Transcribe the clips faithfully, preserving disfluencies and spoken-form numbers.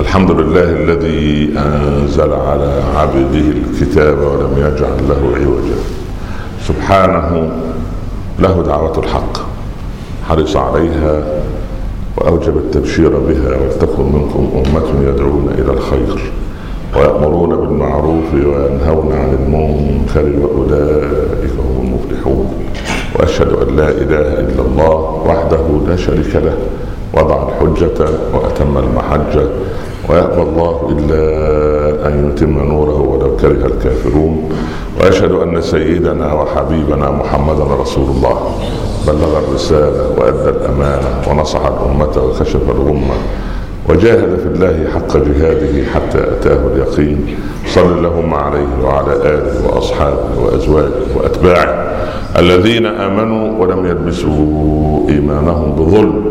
الحمد لله الذي أنزل على عبده الكتاب ولم يجعل له عوجا. سبحانه له دعوة الحق، حرص عليها وأوجب التبشير بها. ولتكن منكم أمة يدعون إلى الخير ويأمرون بالمعروف وينهون عن المنكر وأولئك هم المفلحون. وأشهد أن لا إله إلا الله وحده لا شريك له، وضع الحجة وأتم المحجة، ويأبى الله إلا أن يتم نوره ولو كره الكافرون. وأشهد أن سيدنا وحبيبنا محمدا رسول الله، بلغ الرسالة وأدى الأمانة ونصح الأمة وكشف الغمة وجاهد في الله حق جهاده حتى أتاه اليقين. صل اللهم عليه وعلى آله وأصحابه وأزواجه وأتباعه الذين آمنوا ولم يلبسوا إيمانهم بظلم،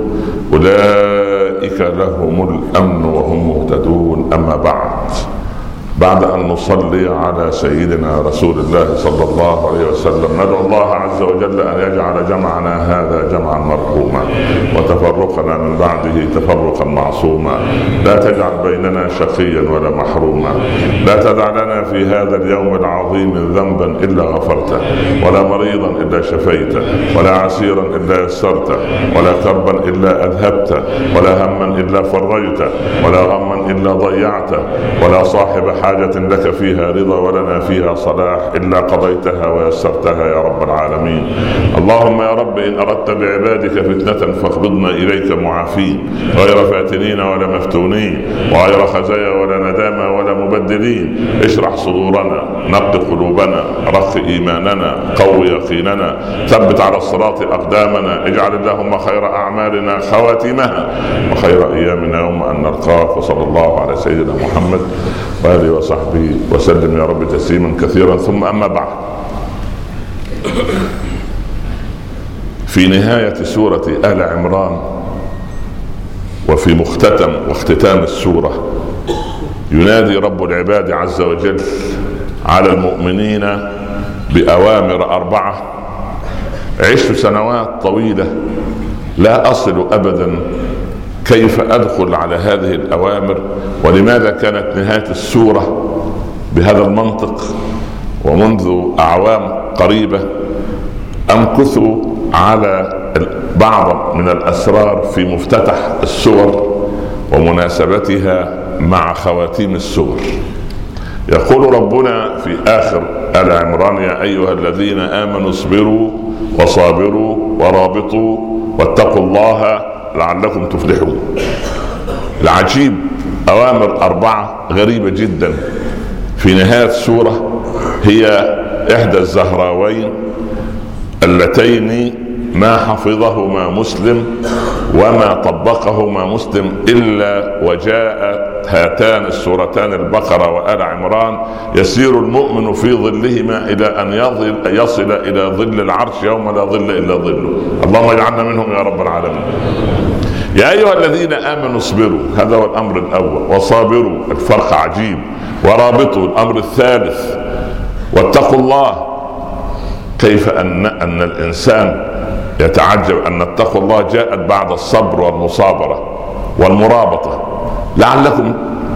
أولئك لهم الأمن وهم مهتدون. أما بعد، بعد أن نصلي على سيدنا رسول الله صلى الله عليه وسلم، ندعو الله عز وجل أن يجعل جمعنا هذا جمعا مرحوما وتفرقنا من بعده تفرقا معصوما. لا تجعل بيننا شقيا ولا محروما. لا تدع لنا في هذا اليوم العظيم ذنبا إلا غفرته، ولا مريضا إلا شفيته، ولا عسيرا إلا يسرته، ولا كربا إلا أذهبته، ولا هما إلا فرجته، ولا غما إلا ضيعته، ولا صاحب حاجة لك فيها رضا ولنا فيها صلاح إلا قضيتها ويسرتها يا رب العالمين. اللهم يا رب، إن أردت بعبادك فتنة فاقبضنا إليك معافين، غير فاتنين ولا مفتونين، وغير خزايا ولا ندامة ولا مبدلين. اشرح صدورنا، نقض قلوبنا، رخ إيماننا، قوي يقيننا، ثبت على الصراط أقدامنا. اجعل اللهم خير أعمالنا خواتمها، وخير أيامنا يوم أن نلقاك. وصلى الله على سيدنا محمد وآله وصحبه وسلم يا رب تسليما كثيرا. ثم أما بعد، في نهاية سورة آل عمران وفي مختتم واختتام السورة ينادي رب العباد عز وجل على المؤمنين بأوامر أربعة. عشت سنوات طويلة لا أصل أبدا كيف أدخل على هذه الأوامر، ولماذا كانت نهاية السورة بهذا المنطق. ومنذ أعوام قريبة أمكث على بعض من الأسرار في مفتتح السور ومناسبتها مع خواتيم السور. يقول ربنا في آخر آل عمران: يا أيها الذين آمنوا اصبروا وصابروا ورابطوا واتقوا الله لعلكم تفلحون. العجيب، أوامر أربعة غريبة جدا في نهاية السورة، هي إحدى الزهراوين اللتين ما حفظهما مسلم وما طبقهما مسلم إلا وجاءت هاتان السورتان البقرة وآل عمران: يسير المؤمن في ظلهما إلى أن يصل إلى ظل العرش يوم لا ظل إلا ظله. اللهم اجعلنا منهم يا رب العالمين. يا أيها الذين آمنوا اصبروا، هذا هو الأمر الأول، وصابروا، الفرق عجيب، ورابطوا الأمر الثالث، واتقوا الله. كيف أن, أن الإنسان يتعجب أن اتقوا الله جاءت بعد الصبر والمصابرة والمرابطة لعلكم،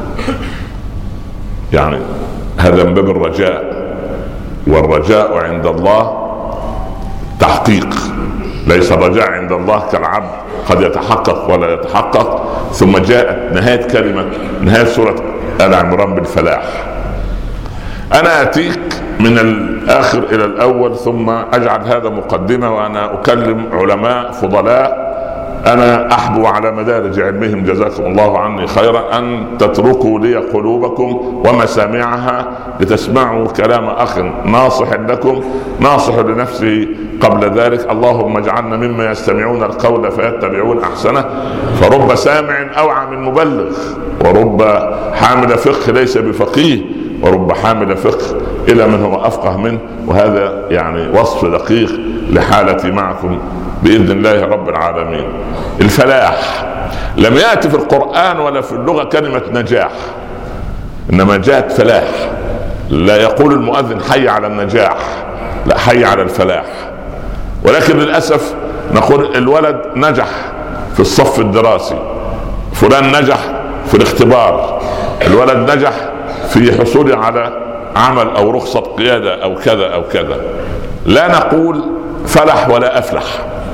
يعني هذا من باب الرجاء، والرجاء عند الله تحقيق، ليس الرجاء عند الله كالعبد قد يتحقق ولا يتحقق. ثم جاءت نهاية كلمة نهاية سورة آل عمران بالفلاح. أنا أتيك من الآخر إلى الأول ثم أجعل هذا مقدمة، وأنا أكلم علماء فضلاء أنا أحبو على مدارج علمهم جزاكم الله عني خيرا أن تتركوا لي قلوبكم ومسامعها لتسمعوا كلام أخ ناصح لكم ناصح لنفسه قبل ذلك. اللهم اجعلنا مما يستمعون القول فيتبعون أحسنه. فرب سامع أوعى من مبلغ، ورب حامل فقه ليس بفقيه، ورب حامل فقه إلى من هو أفقه منه. وهذا يعني وصف دقيق لحالتي معكم بإذن الله رب العالمين. الفلاح لم يأتي في القرآن ولا في اللغة كلمة نجاح، إنما جاءت فلاح. لا يقول المؤذن حي على النجاح، لا، حي على الفلاح. ولكن للأسف نقول الولد نجح في الصف الدراسي، فلان نجح في الاختبار، الولد نجح في حصوله على عمل او رخصة قيادة او كذا او كذا، لا نقول فلح ولا افلح.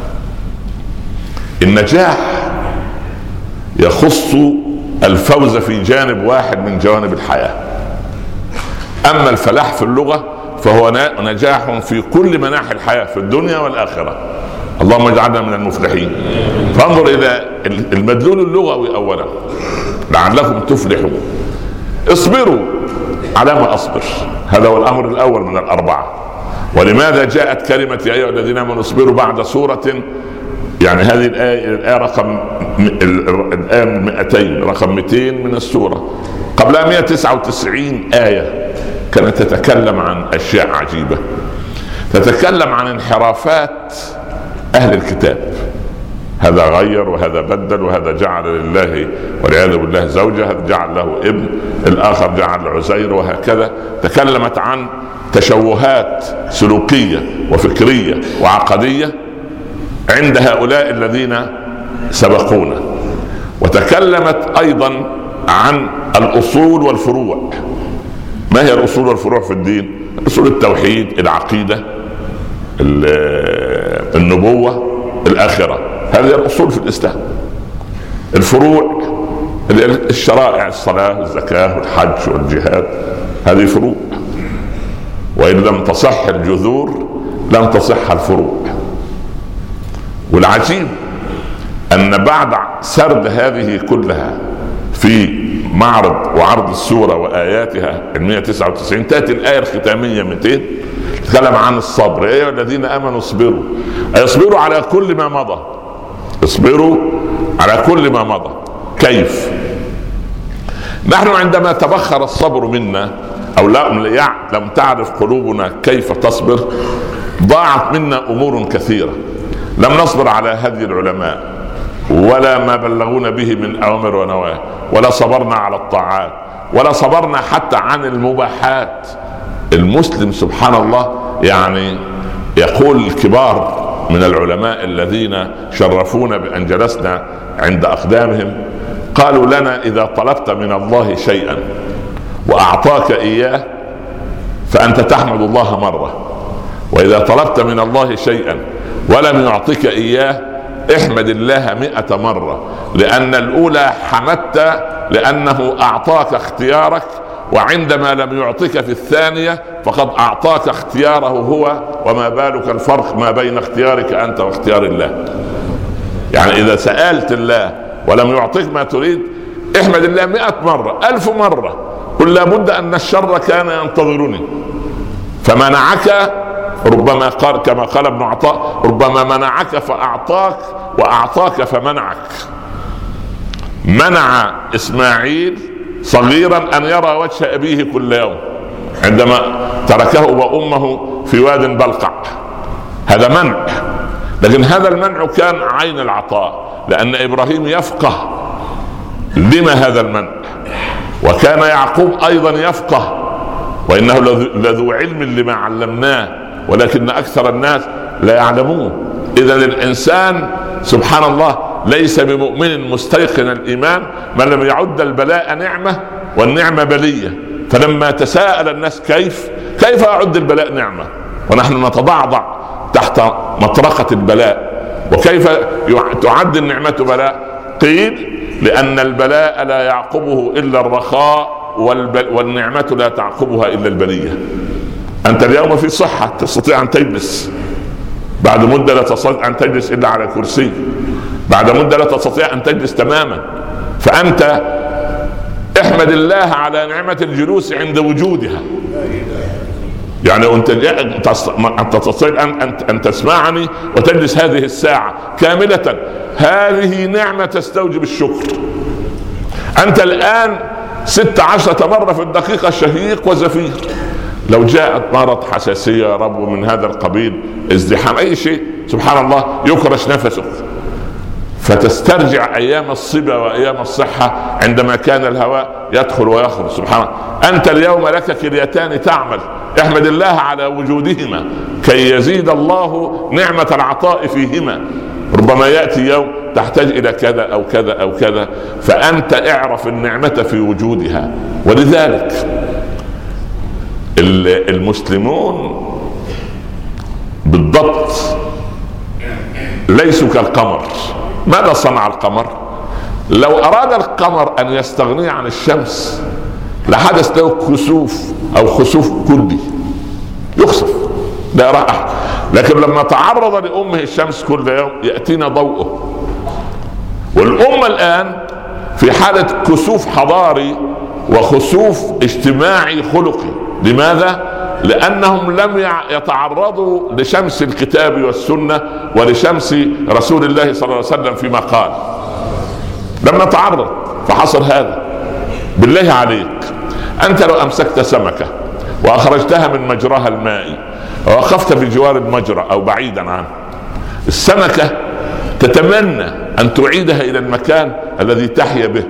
النجاح يخص الفوز في جانب واحد من جوانب الحياة، اما الفلاح في اللغة فهو نجاح في كل مناحي الحياة في الدنيا والآخرة. اللهم اجعلنا من المفلحين. فانظر الى المدلول اللغوي اولا، لعلكم تفلحون. اصبروا على ما اصبر، هذا هو الامر الاول من الاربعه. ولماذا جاءت كلمه يا ايها الذين امنوا اصبروا بعد سوره، يعني هذه الايه الايه رقم الايه مئتين رقم مئتين من السوره، قبلها مئة وتسعة وتسعين ايه كانت تتكلم عن اشياء عجيبه، تتكلم عن انحرافات اهل الكتاب، هذا غير وهذا بدل وهذا جعل لله والعياذ بالله زوجة، هذا جعل له ابن، الآخر جعل عزير، وهكذا. تكلمت عن تشوهات سلوكية وفكرية وعقدية عند هؤلاء الذين سبقونا. وتكلمت أيضا عن الأصول والفروع. ما هي الأصول والفروع في الدين؟ أصول التوحيد، العقيدة، النبوة، الآخرة، هذه الأصول في الإسلام. الفروع الشرائع، الصلاة والزكاة والحج والجهاد، هذه فروع، وإن لم تصح الجذور لم تصح الفروع. والعجيب أن بعد سرد هذه كلها في معرض وعرض السورة وآياتها المئة وتسعة وتسعين تأتي الآية الختامية مئتين تتكلم عن الصبر. يا أيها الذين آمنوا اصبروا، أي اصبروا على كل ما مضى، اصبروا على كل ما مضى. كيف؟ نحن عندما تبخر الصبر منا أو لم تعرف قلوبنا كيف تصبر، ضاعت منا أمور كثيرة. لم نصبر على هدي العلماء ولا ما بلغونا به من أوامر ونواهي، ولا صبرنا على الطاعات، ولا صبرنا حتى عن المباحات. المسلم سبحان الله، يعني يقول الكبار من العلماء الذين شرفونا بأن جلسنا عند أقدامهم، قالوا لنا: إذا طلبت من الله شيئا وأعطاك إياه فأنت تحمد الله مرة، وإذا طلبت من الله شيئا ولم يعطيك إياه احمد الله مئة مرة، لأن الأولى حمدت لأنه أعطاك اختيارك، وعندما لم يعطيك في الثانية فقد أعطاك اختياره هو، وما بالك الفرق ما بين اختيارك أنت واختيار الله. يعني إذا سألت الله ولم يعطيك ما تريد احمد الله مئة مرة، ألف مرة، قل لابد أن الشر كان ينتظرني فمنعك، ربما قال كما قال ابن عطاء: ربما منعك فأعطاك وأعطاك فمنعك. منع إسماعيل صغيرا أن يرى وجه أبيه كل يوم عندما تركه وأمه في واد بلقع، هذا منع. لكن هذا المنع كان عين العطاء، لأن إبراهيم يفقه لما هذا المنع، وكان يعقوب أيضا يفقه، وإنه لذو علم لما علمناه ولكن أكثر الناس لا يعلمون. إذا الإنسان سبحان الله ليس بمؤمن مستيقن الإيمان من لم يعد البلاء نعمة والنعمة بلية. فلما تساءل الناس كيف كيف أعد البلاء نعمة ونحن نتضعضع تحت مطرقة البلاء، وكيف تعد النعمة بلاء؟ قيل: لأن البلاء لا يعقبه إلا الرخاء، والنعمة لا تعقبها إلا البلية. أنت اليوم في صحة تستطيع أن تجلس، بعد مدة لا تستطيع أن تجلس إلا على كرسي، بعد مدة لا تستطيع أن تجلس تماما. فأنت احمد الله على نعمة الجلوس عند وجودها. يعني أنت تستطيع أن تسمعني وتجلس هذه الساعة كاملة، هذه نعمة تستوجب الشكر. أنت الآن ست عشرة مرة في الدقيقة شهيق وزفير. لو جاءت مرض حساسية رب من هذا القبيل، ازدحام أي شيء، سبحان الله يكرش نفسك، فتسترجع أيام الصبا وأيام الصحة عندما كان الهواء يدخل ويخرج. سبحان الله، أنت اليوم لك كليتان تعمل، احمد الله على وجودهما كي يزيد الله نعمة العطاء فيهما. ربما يأتي يوم تحتاج الى كذا او كذا او كذا، فانت اعرف النعمة في وجودها. ولذلك المسلمون بالضبط ليسوا كالقمر. ماذا صنع القمر؟ لو اراد القمر ان يستغني عن الشمس لحدث له كسوف او خسوف كلي، يخسف لا رائع. لكن لما تعرض لأمه الشمس كل يوم يأتينا ضوءه. والأمة الآن في حالة كسوف حضاري وخسوف اجتماعي خلقي. لماذا؟ لأنهم لم يتعرضوا لشمس الكتاب والسنة ولشمس رسول الله صلى الله عليه وسلم فيما قال. لم نتعرض فحصل هذا. بالله عليك أنت لو أمسكت سمكة وأخرجتها من مجراها المائي ووقفت في جوار المجرى أو بعيدا عنه، السمكة تتمنى أن تعيدها إلى المكان الذي تحيا به.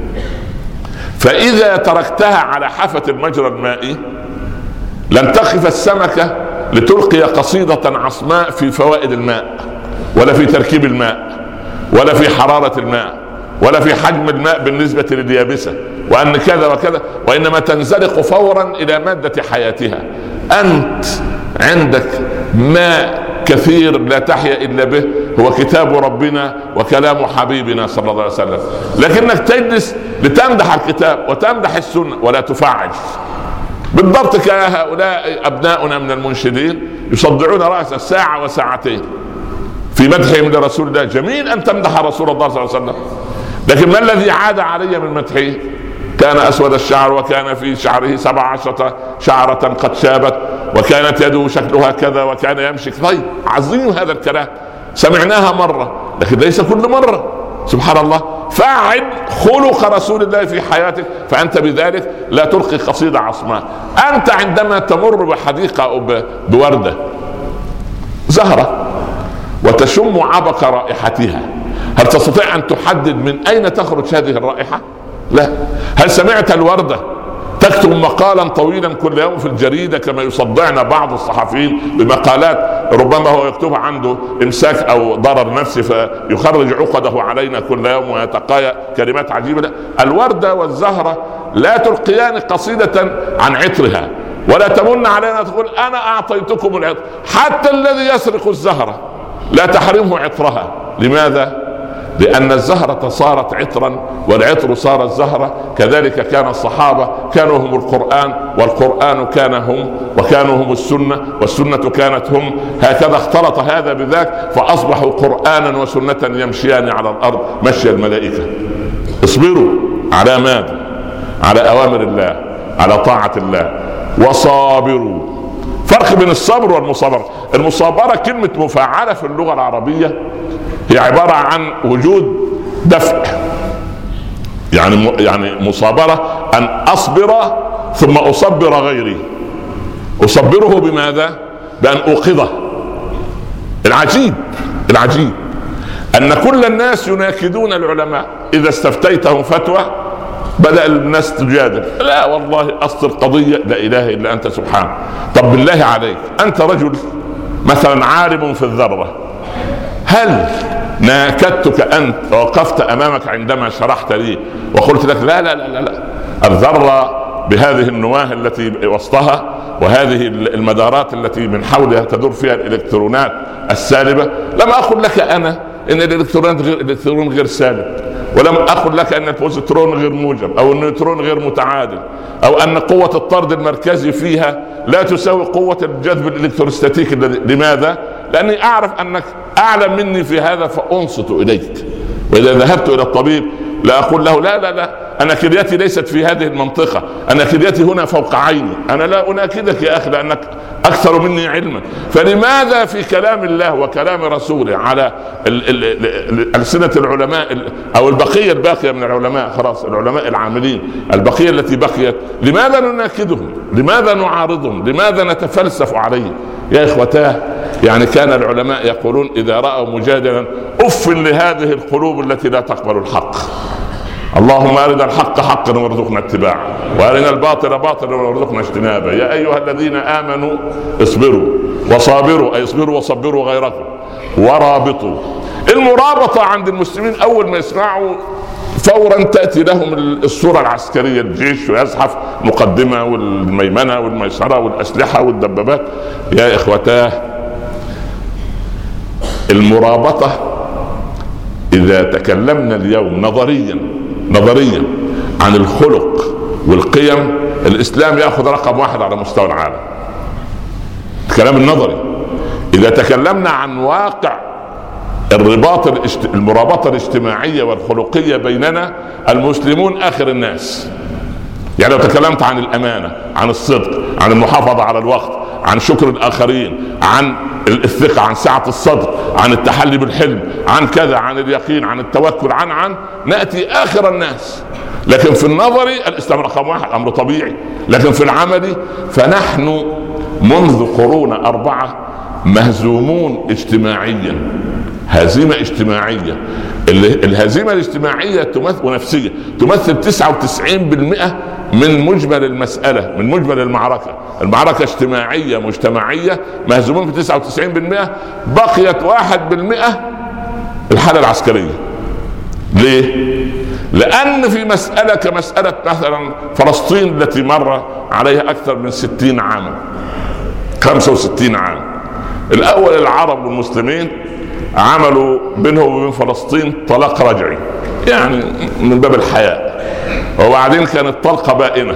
فإذا تركتها على حافة المجرى المائي لن تقف السمكة لتلقي قصيدة عصماء في فوائد الماء ولا في تركيب الماء ولا في حرارة الماء ولا في حجم الماء بالنسبة لليابسة وأن كذا وكذا، وإنما تنزلق فورا إلى مادة حياتها. أنت عندك ماء كثير لا تحيا إلا به، هو كتاب ربنا وكلام حبيبنا صلى الله عليه وسلم، لكنك تجلس لتمدح الكتاب وتمدح السنة ولا تفعل. بالضبط كهؤلاء أبناؤنا من المنشدين يصدعون رأسا ساعة وساعتين في مدحهم لرسول الله. جميل أن تمدح رسول الله صلى الله عليه وسلم، لكن ما الذي عاد علي من مدحه؟ كان أسود الشعر وكان في شعره سبع عشرة شعرة قد شابت وكانت يده شكلها كذا وكان يمشي. طيب عظيم هذا الكلام، سمعناها مرة لكن ليس كل مرة. سبحان الله. فاعل خلق رسول الله في حياتك فأنت بذلك لا تلقي قصيدة عصماء. أنت عندما تمر بحديقة أو بوردة زهرة وتشم عبق رائحتها، هل تستطيع أن تحدد من أين تخرج هذه الرائحة؟ لا. هل سمعت الوردة تكتب مقالا طويلا كل يوم في الجريدة كما يصدعنا بعض الصحفيين بمقالات ربما هو يكتبها عنده إمساك أو ضرر نفسي فيخرج عقده علينا كل يوم ويتقايا كلمات عجيبة؟ لا. الوردة والزهرة لا تلقيان قصيدة عن عطرها ولا تمن علينا تقول أنا أعطيتكم العطر. حتى الذي يسرق الزهرة لا تحرمه عطرها. لماذا؟ لأن الزهرة صارت عطرا والعطر صار الزهرة. كذلك كان الصحابة، كانوا هم القرآن والقرآن كان هم، وكانوا هم السنة والسنة كانت هم. هكذا اختلط هذا بذاك فأصبحوا قرآنا وسنة يمشيان على الأرض مشي الملائكة. اصبروا على ماذا؟ على أوامر الله، على طاعة الله، وصابروا. فرق بين الصبر والمصابرة. المصابرة كلمة مفاعلة في اللغة العربية هي عبارة عن وجود دفع، يعني يعني مصابرة أن أصبر ثم أصبر غيري. أصبره بماذا؟ بأن أوقظه. العجيب العجيب أن كل الناس يناكدون العلماء. إذا استفتيتهم فتوى بدأ الناس تجادل، لا والله أصل القضية لا إله إلا أنت سبحانه. طب بالله عليك أنت رجل مثلا عالم في الذرة، هل ناكدتك أنت ووقفت أمامك عندما شرحت لي وقلت لك لا لا لا لا الذرة بهذه النواة التي وسطها وهذه المدارات التي من حولها تدور فيها الإلكترونات السالبة، لم أقل لك أنا إن الإلكترون غير, الإلكترون غير سالب، ولم أقل لك أن البوزيترون غير موجب أو النيوترون غير متعادل أو أن قوة الطرد المركزي فيها لا تساوي قوة الجذب الإلكتروستاتيكي. لماذا؟ لأني أعرف أنك أعلم مني في هذا فأنصت إليك. وإذا ذهبت إلى الطبيب لا أقول له لا لا لا أنا كليتي ليست في هذه المنطقة، أنا كليتي هنا فوق عيني. أنا لا أناكدك يا أخي لأنك أكثر مني علما. فلماذا في كلام الله وكلام رسوله على ألسنة العلماء أو البقية الباقية من العلماء، خلاص العلماء العاملين البقية التي بقيت، لماذا نناكدهم؟ لماذا نعارضهم؟ لماذا نتفلسف عليهم؟ يا إخوتاه، يعني كان العلماء يقولون إذا رأوا مجادلا أف لهذه القلوب التي لا تقبل الحق. اللهم أرنا الحق حقا وارزقنا اتباعه وأرنا الباطل باطلا وارزقنا اجتنابه. يا أيها الذين آمنوا اصبروا وصابروا، أي اصبروا وصبروا غيركم ورابطوا. المرابطة عند المسلمين أول ما يسمعوا فورا تأتي لهم الصورة العسكرية، الجيش ويزحف مقدمة والميمنة والميسرة والأسلحة والدبابات. يا إخوتاه، المرابطة إذا تكلمنا اليوم نظريا نظريا عن الخلق والقيم، الإسلام يأخذ رقم واحد على مستوى العالم، الكلام النظري. إذا تكلمنا عن واقع الرباط الاجت... المرابطة الاجتماعية والخلقية بيننا، المسلمون آخر الناس. يعني لو تكلمت عن الأمانة، عن الصدق، عن المحافظة على الوقت، عن شكر الآخرين، عن الثقة، عن سعة الصدر، عن التحلي بالحلم، عن كذا، عن اليقين، عن التوكل، عن عن نأتي آخر الناس. لكن في النظري الإسلام رقم واحد، أمر طبيعي. لكن في العمل فنحن منذ قرون أربعة مهزومون اجتماعيا، هزيمة اجتماعية. الهزيمة الاجتماعية تمثل ونفسية تمثل تسعة وتسعين بالمئة من مجمل المسألة، من مجمل المعركة. المعركة اجتماعية مجتمعية، مهزومون في تسعة وتسعين بالمئة، بقيت واحد بالمئة الحالة العسكرية. ليه؟ لأن في مسألة كمسألة مثلا فلسطين التي مر عليها أكثر من ستين عاما، خمسة وستين عام. الأول العرب والمسلمين عملوا بينهم وبين فلسطين طلاق رجعي، يعني من باب الحياء، وبعدين كانت طلقة بائنة.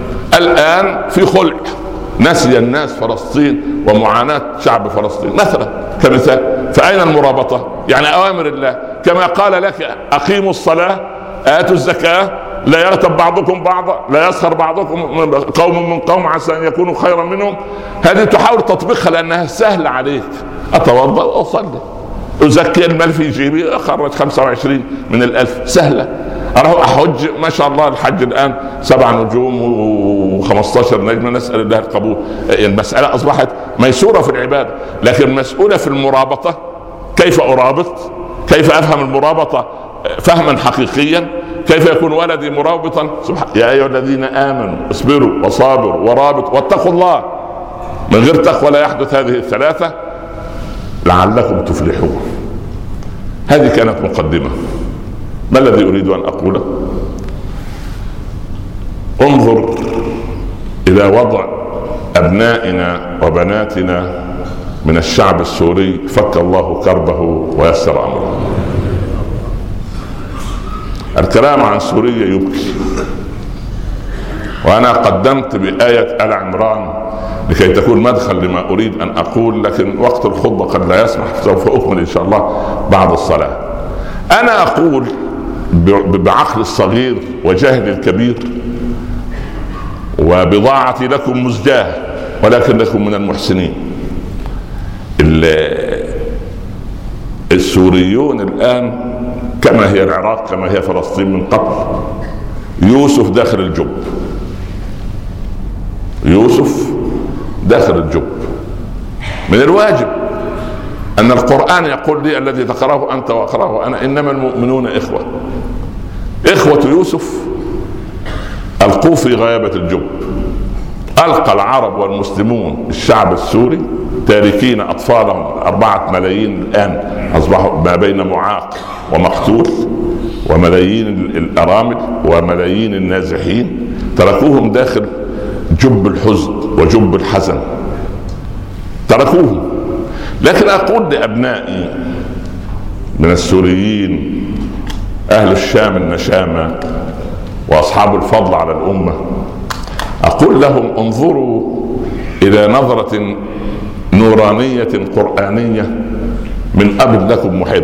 الآن في خلع، نسي الناس فلسطين ومعاناة شعب فلسطين مثلا كمثال. فأين المرابطة؟ يعني أوامر الله كما قال لك أقيموا الصلاة آتوا الزكاة لا يغتب بعضكم بعضا لا يسخر بعضكم قوم من قوم عسى أن يكونوا خيرا منهم. هذه تحاول تطبيقها لأنها سهلة عليك. أتوضأ وأصلي، أزكي المال في جيبي، أخرج خمسة وعشرين من الألف، سهلة. أروح أحج، ما شاء الله الحج الآن سبع نجوم وخمستاشر نجمة، نسأل الله القبول. المسألة أصبحت ميسورة في العبادة. لكن مسؤولة في المرابطة، كيف أرابط؟ كيف أفهم المرابطة فهما حقيقيا؟ كيف يكون ولدي مرابطا؟ سبحان يا أيها الذين آمنوا اصبروا وصابروا ورابطوا واتقوا الله. من غير تقوى لا يحدث هذه الثلاثة لعلكم تفلحون. هذه كانت مقدمة. ما الذي أريد أن أقوله؟ انظر إلى وضع أبنائنا وبناتنا من الشعب السوري، فك الله كربه ويسر أمره. الكلام عن سوريا يبكي، وأنا قدمت بآية آل عمران لكي تكون مدخل لما أريد أن أقول، لكن وقت الخطبة قد لا يسمح، سوف أكمل إن شاء الله بعد الصلاة. أنا أقول بعقل الصغير وجهل الكبير وبضاعتي لكم مزجاة ولكنكم من المحسنين. السوريون الآن كما هي العراق كما هي فلسطين من قبل، يوسف داخل الجب، يوسف داخل الجب. من الواجب أن القرآن يقول لي الذي تقرأه أنت وأقرأه أنا إنما المؤمنون إخوة. إخوة يوسف ألقوا في غيابة الجب. ألقى العرب والمسلمون الشعب السوري تاركين أطفالهم، أربعة ملايين الآن أصبحوا ما بين معاق ومقتول، وملايين الأرامل وملايين النازحين، تركوهم داخل جب الحزن وجب الحزن، تركوهم. لكن أقول لأبنائي من السوريين أهل الشام النشامة وأصحاب الفضل على الأمة، أقول لهم انظروا إلى نظرة نورانية قرآنية من أب لكم محب،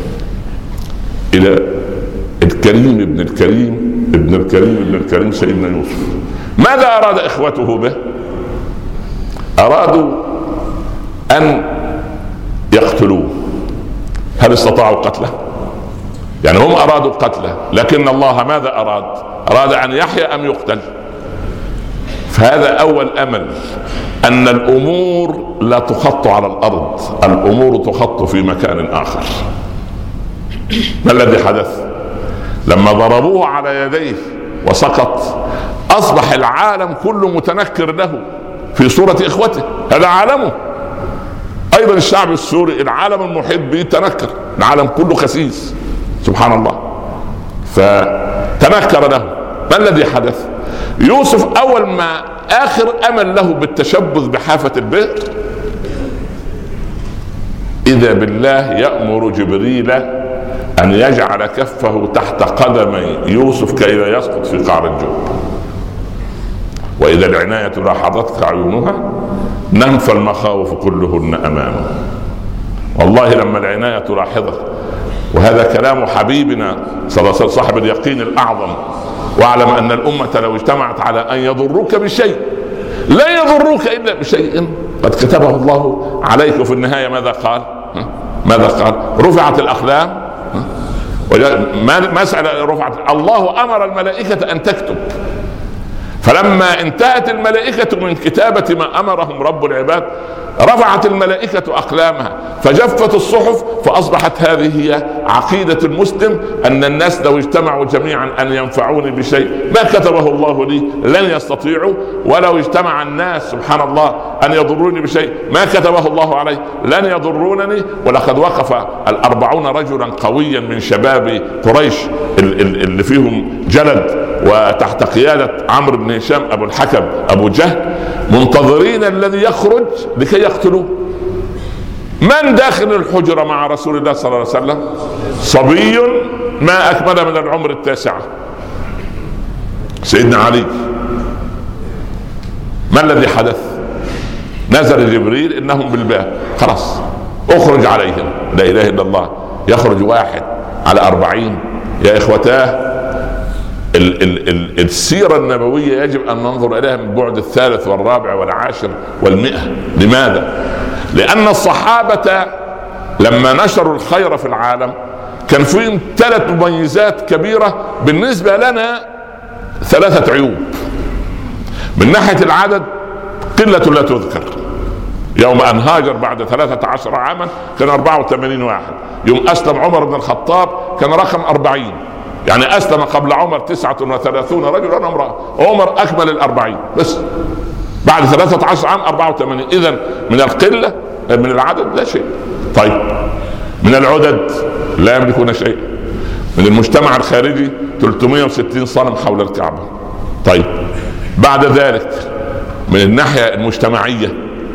إلى الكريم ابن الكريم ابن الكريم ابن الكريم سيدنا يوسف. ماذا أراد إخوته به؟ أرادوا أن يقتلوه. هل استطاعوا قتله؟ يعني هم أرادوا قتله، لكن الله ماذا أراد؟ أراد أن يحيى أم يقتل؟ فهذا أول أمل، أن الأمور لا تخط على الأرض، الأمور تخط في مكان آخر. ما الذي حدث؟ لما ضربوه على يديه وسقط، أصبح العالم كله متنكر له في صورة إخوته، هذا عالمه ايضا الشعب السوري العالم المحيط به تنكر، العالم كله خسيس سبحان الله، فتنكر له. ما الذي حدث؟ يوسف اول ما اخر امل له بالتشبث بحافة البئر، اذا بالله يأمر جبريل ان يجعل كفه تحت قدمي يوسف كي لا يسقط في قعر الجب. واذا العناية لاحظتك عيونها ننفى المخاوف كلهن امامه. والله لما العناية تلاحظك، وهذا كلام حبيبنا صلى الله عليه وسلم صاحب اليقين الاعظم، واعلم ان الامة لو اجتمعت على ان يضروك بشيء لا يضروك الا بشيء قد كتبه الله عليك. وفي النهاية ماذا قال؟ ماذا قال؟ رفعت الاقلام، مسألة رفعت، الله امر الملائكة ان تكتب، فلما انتهت الملائكة من كتابة ما امرهم رب العباد رفعت الملائكة اقلامها فجفت الصحف، فاصبحت هذه هي عقيدة المسلم، ان الناس لو اجتمعوا جميعا ان ينفعوني بشيء ما كتبه الله لي لن يستطيعوا، ولو اجتمع الناس سبحان الله ان يضروني بشيء ما كتبه الله علي لن يضرونني. ولقد وقف الاربعون رجلا قويا من شباب قريش اللي فيهم جلد وتحت قيادة عمرو بن هشام ابو الحكم ابو جهل، منتظرين الذي يخرج لكي يقتلوه. من داخل الحجرة مع رسول الله صلى الله عليه وسلم؟ صبي ما اكمل من العمر التاسعة، سيدنا علي. ما الذي حدث؟ نزل جبريل انهم بالباب، خلاص اخرج عليهم. لا اله الا الله، يخرج واحد على اربعين. يا اخوتاه، ال ال ال السيرة النبوية يجب ان ننظر اليها من بعد الثالث والرابع والعاشر والمئة. لماذا؟ لان الصحابة لما نشروا الخير في العالم كان فيهم ثلاث مميزات كبيرة بالنسبة لنا، ثلاثة عيوب. من ناحية العدد قلة لا تذكر، يوم ان هاجر بعد ثلاثة عشر عاما كان أربعة وثمانين واحد. يوم اسلم عمر بن الخطاب كان رقم أربعين، يعني اسلم قبل عمر تسعة وثلاثون رجلا وامرأة، عمر اكمل الأربعين بس، بعد ثلاثة عشر عام أربعة وثمانين. اذا من القلة من العدد لا شيء. طيب من العدد لا يملكون شيء. من المجتمع الخارجي ثلاثمائة وستين صنم حول الكعبة. طيب بعد ذلك من الناحية المجتمعية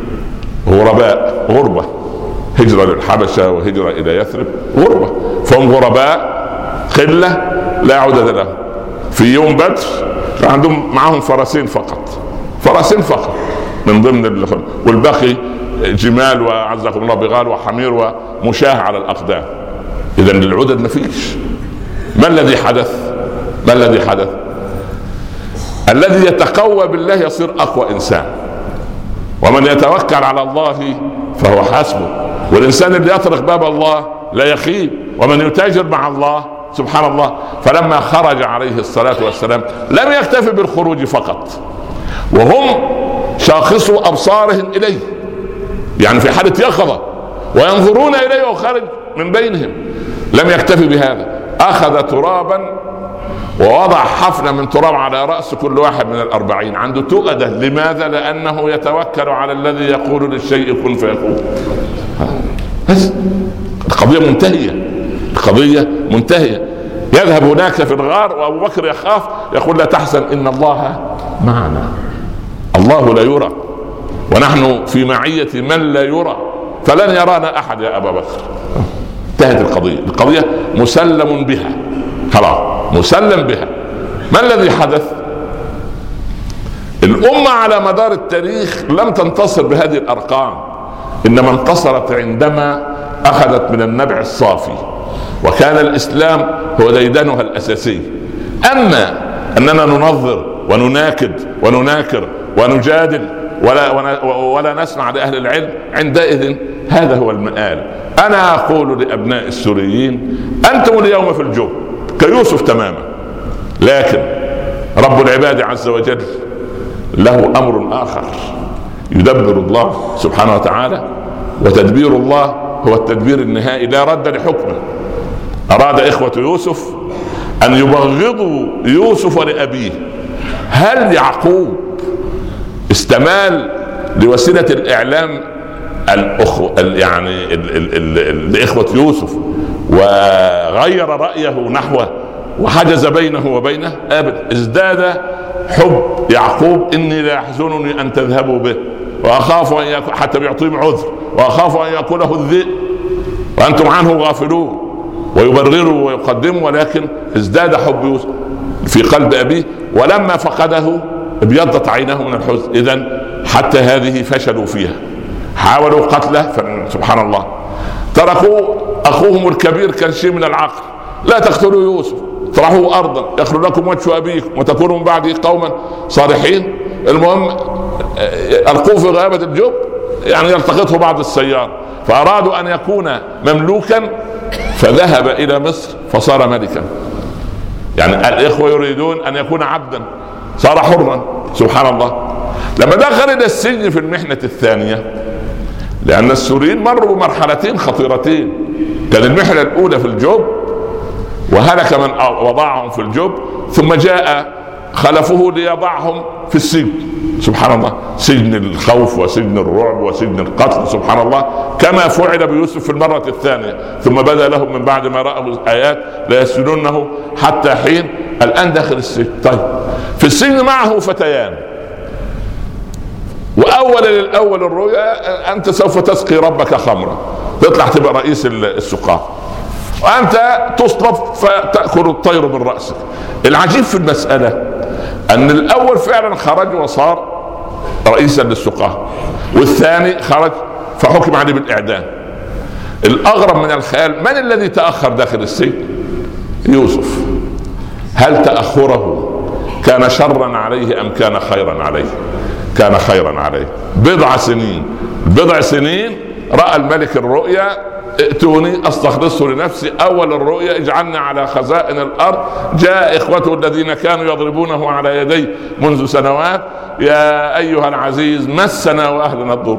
غرباء، غربة، هجرة للحبشة وهجرة الى يثرب، غربة، فهم غرباء قلة لا عدد له. في يوم بدر كان عندهم معهم فرسين فقط، فرسين فقط من ضمن ال... والباقي جمال وعزكم الله بغال وحمير ومشاه على الأقدام. إذا العدد ما فيش. ما الذي حدث؟ ما الذي حدث؟ الذي يتقوى بالله يصير أقوى إنسان، ومن يتوكل على الله فهو حسبه. والإنسان اللي يطرق باب الله لا يخيب، ومن يتاجر مع الله سبحان الله. فلما خرج عليه الصلاة والسلام لم يكتفي بالخروج فقط، وهم شاخصوا أبصارهم إليه، يعني في حالة يقظة وينظرون إليه وخارج من بينهم. لم يكتفي بهذا، أخذ ترابا ووضع حفنة من تراب على رأس كل واحد من الأربعين، عنده تؤدة. لماذا؟ لأنه يتوكل على الذي يقول للشيء كن فيكون. بس القضية منتهية، القضية منتهية. يذهب هناك في الغار وأبو بكر يخاف، يقول لا تحزن إن الله معنا. الله لا يرى ونحن في معية من لا يرى، فلن يرانا أحد يا أبا بكر. انتهت القضية، القضية مسلم بها، خلاص مسلم بها. ما الذي حدث؟ الأمة على مدار التاريخ لم تنتصر بهذه الأرقام، إنما انتصرت عندما أخذت من النبع الصافي، وكان الإسلام هو ديدنها الأساسي. أما أننا ننظر ونناكد ونناكر ونجادل ولا, ولا نسمع لأهل العلم، عندئذ هذا هو المآل. أنا أقول لأبناء السوريين أنتم اليوم في الجب كيوسف تماما، لكن رب العباد عز وجل له أمر آخر يدبر الله سبحانه وتعالى، وتدبير الله هو التدبير النهائي لا رد لحكمه. أراد إخوة يوسف أن يبغضوا يوسف لأبيه. هل يعقوب استمال لوسيلة الإعلام الأخوة يعني ال ال ال ال الإخوة يوسف وغير رأيه نحوه وحجز بينه وبينه أبدا، ازداد حب يعقوب إني لا يحزنني أن تذهبوا به وأخاف أن يكون، حتى بيعطيهم عذر، وأخاف أن يأكله الذئب وأنتم عنه غافلون، ويبرروا ويقدموا، ولكن ازداد حب يوسف في قلب أبيه، ولما فقده ابيضت عينه من الحزن. إذن حتى هذه فشلوا فيها، حاولوا قتله سبحان الله، تركوا أخوهم الكبير كان شيء من العقل، لا تقتلوا يوسف اطرحوه أرضا يخلو لكم وجه أبيكم وتكونوا من بعده قوما صالحين. المهم ألقوه في غابة الجب، يعني يلتقطه بعض السيارة، فأرادوا أن يكون مملوكا فذهب إلى مصر فصار ملكا. يعني الإخوة يريدون أن يكون عبدا صار حرا سبحان الله. لما دخل إلى السجن في المحنة الثانية، لأن السوريين مروا بمرحلتين خطيرتين، كان المحنة الأولى في الجب وهلك من وضعهم في الجب، ثم جاء خلفه ليضعهم في السجن سبحان الله، سجن الخوف وسجن الرعب وسجن القتل سبحان الله، كما فعل بيوسف في المرة الثانية. ثم بدا لهم من بعد ما رأوا الآيات لا يسجنونه حتى حين. الآن داخل السجن. طيب في السجن معه فتيان، وأول للأول الرؤيا أنت سوف تسقي ربك خمرا، تطلع تبقى رئيس السقاة، وأنت تصلب فتأكل الطير من رأسك. العجيب في المسألة أن الأول فعلا خرج وصار رئيسا للسقاة، والثاني خرج فحكم عليه بالإعدام. الأغرب من الخيال من الذي تأخر داخل السجن؟ يوسف. هل تأخره كان شرا عليه أم كان خيرا عليه؟ كان خيرا عليه. بضع سنين بضع سنين رأى الملك الرؤيا، ائتوني استخلصه لنفسي. اول الرؤيا اجعلني على خزائن الارض. جاء اخوته الذين كانوا يضربونه على يديه منذ سنوات، يا ايها العزيز مسنا واهلنا الضر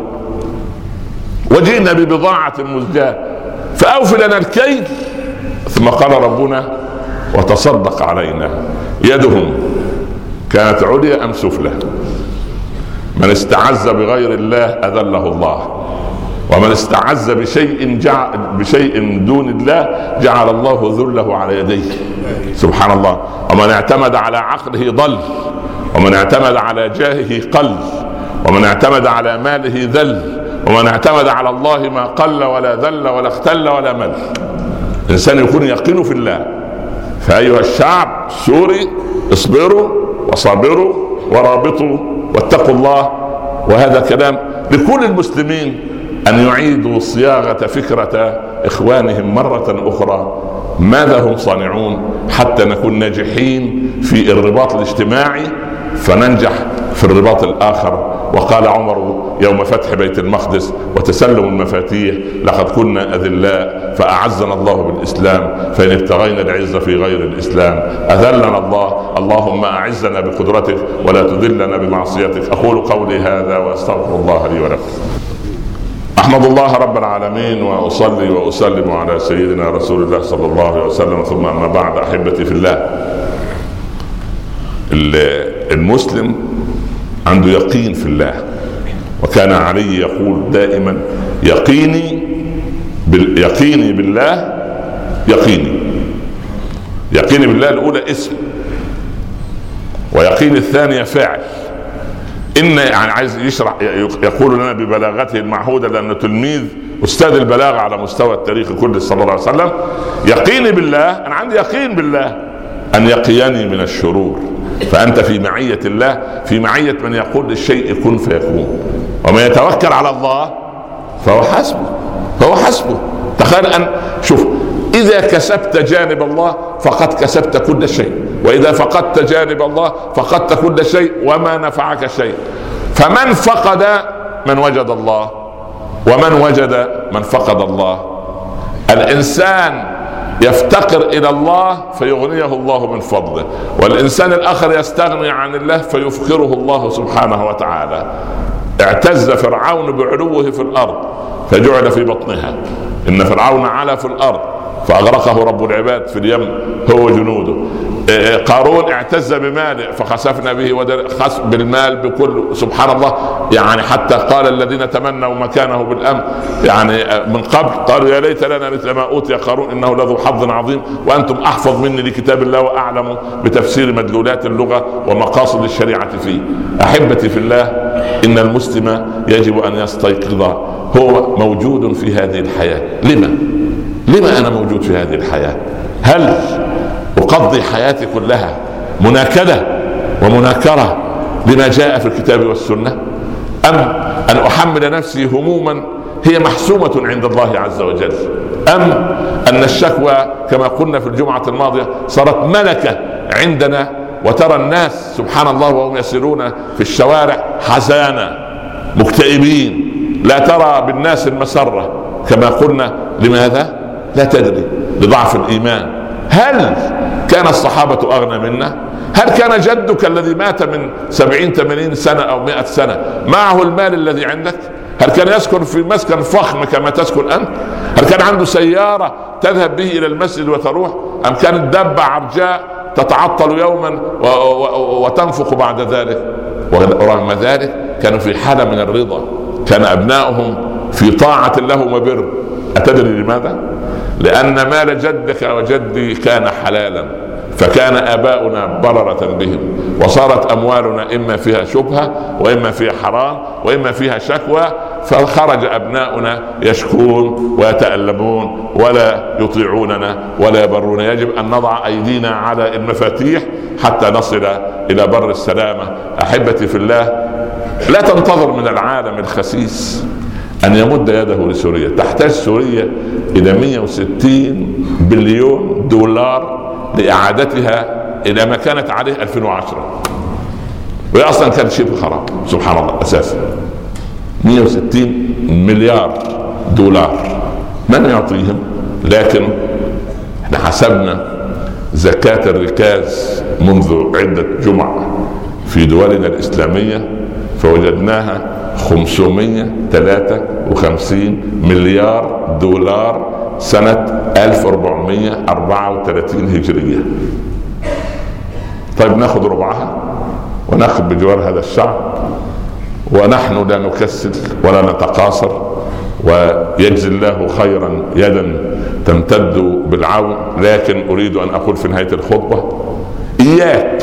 وجئنا ببضاعة مزجاة فاوف لنا الكيل. ثم قال ربنا وتصدق علينا. يدهم كانت عليا ام سفلى؟ من استعز بغير الله اذله الله، ومن استعز بشيء جعل بشيء من دون الله جعل الله ذله على يديه سبحان الله. ومن اعتمد على عقله ضل، ومن اعتمد على جاهه قل، ومن اعتمد على ماله ذل، ومن اعتمد على الله ما قل ولا ذل ولا اختل ولا مل. الانسان يكون يقين في الله. فايها الشعب السوري اصبروا وصابروا ورابطوا واتقوا الله. وهذا كلام لكل المسلمين أن يعيدوا صياغة فكرة إخوانهم مرة أخرى، ماذا هم صانعون حتى نكون ناجحين في الرباط الاجتماعي فننجح في الرباط الآخر. وقال عمر يوم فتح بيت المقدس وتسلم المفاتيح: لقد كنا أذلاء فأعزنا الله بالإسلام، فإن ابتغينا العزة في غير الإسلام أذلنا الله. اللهم أعزنا بقدرتك ولا تذلنا بمعصيتك. أقول قولي هذا وأستغفر الله لي ولكم. أحمد الله رب العالمين وأصلي وأسلم على سيدنا رسول الله صلى الله عليه وسلم، ثم أما بعد. أحبتي في الله، المسلم عنده يقين في الله، وكان علي يقول دائما: يقيني بال... يقيني بالله يقيني يقيني بالله الأولى اسم، ويقين الثانية فاعل. إن يعني عايز يشرح يقول لنا ببلاغته المعهودة، لأنه تلميذ أستاذ البلاغة على مستوى التاريخ كله صلى الله عليه وسلم. يقيني بالله، أنا عندي يقين بالله أن يقيني من الشرور. فأنت في معية الله، في معية من يقول للشيء كن فيكون. ومن يتوكل على الله فهو حسبه فهو حسبه تخيل أن شوف، إذا كسبت جانب الله فقد كسبت كل شيء، وإذا فقدت جانب الله فقدت كل شيء وما نفعك شيء. فمن فقد من وجد الله، ومن وجد من فقد الله. الإنسان يفتقر إلى الله فيغنيه الله من فضله، والإنسان الآخر يستغني عن الله فيفقره الله سبحانه وتعالى. اعتز فرعون بعلوه في الأرض فجعل في بطنها. إن فرعون علا في الأرض فأغرقه رب العباد في اليم هو وجنوده. قارون اعتز بماله فخسفنا به خسف بالمال بكل، سبحان الله، يعني حتى قال الذين تمنوا مكانه بالأمن يعني من قبل قالوا يا ليت لنا مثل ما أوتي قارون إنه لذو حظ عظيم وأنتم أحفظ مني لكتاب الله وأعلم بتفسير مدلولات اللغة ومقاصد الشريعة فيه. أحبتي في الله، إن المسلم يجب أن يستيقظ هو موجود في هذه الحياة. لما؟ لما أنا موجود في هذه الحياة؟ هل أقضي حياتي كلها مناكدة ومناكرة لما جاء في الكتاب والسنة، أم أن أحمل نفسي هموما هي محسومة عند الله عز وجل، أم أن الشكوى كما قلنا في الجمعة الماضية صارت ملكة عندنا، وترى الناس سبحان الله وهم يسيرون في الشوارع حزانا مكتئبين، لا ترى بالناس المسرة كما قلنا. لماذا؟ لا تدري، لضعف الإيمان. هل كان الصحابة أغنى منا؟ هل كان جدك الذي مات من سبعين ثمانين سنة أو مئة سنة معه المال الذي عندك؟ هل كان يسكن في مسكن فخم كما تسكن أنت؟ هل كان عنده سيارة تذهب به إلى المسجد وتروح؟ أم كانت دابة عرجاء تتعطل يوما وتنفق بعد ذلك؟ ورغم ذلك كانوا في حالة من الرضا، كان أبنائهم في طاعة لهم وبر. أتدري لماذا؟ لأن مال جدك وجدي كان حلالا، فكان آباؤنا بررة بهم، وصارت أموالنا إما فيها شبهة وإما فيها حرام وإما فيها شكوى، فخرج أبناؤنا يشكون ويتألمون ولا يطيعوننا ولا يبرون. يجب أن نضع أيدينا على المفاتيح حتى نصل إلى بر السلامة. أحبتي في الله، لا تنتظر من العالم الخسيس أن يمد يده لسوريا. تحتاج سوريا إلى مئة وستين بليون دولار لإعادتها إلى ما كانت عليه ألفين وعشرة، وهي أصلا كانت شبه خراب سبحان الله أساسا. مئة وستين مليار دولار من يعطيهم؟ لكن احنا حسبنا زكاة الركاز منذ عدة جمع في دولنا الإسلامية فوجدناها خمسمائة وثلاثة وخمسين مليار دولار سنة ألف وأربعمائة وأربعة وثلاثين هجرية. طيب ناخذ ربعها وناخذ بجوار هذا الشعب، ونحن لا نكسل ولا نتقاصر، ويجزي الله خيرا يدا تمتد بالعون. لكن أريد أن أقول في نهاية الخطبة، إياك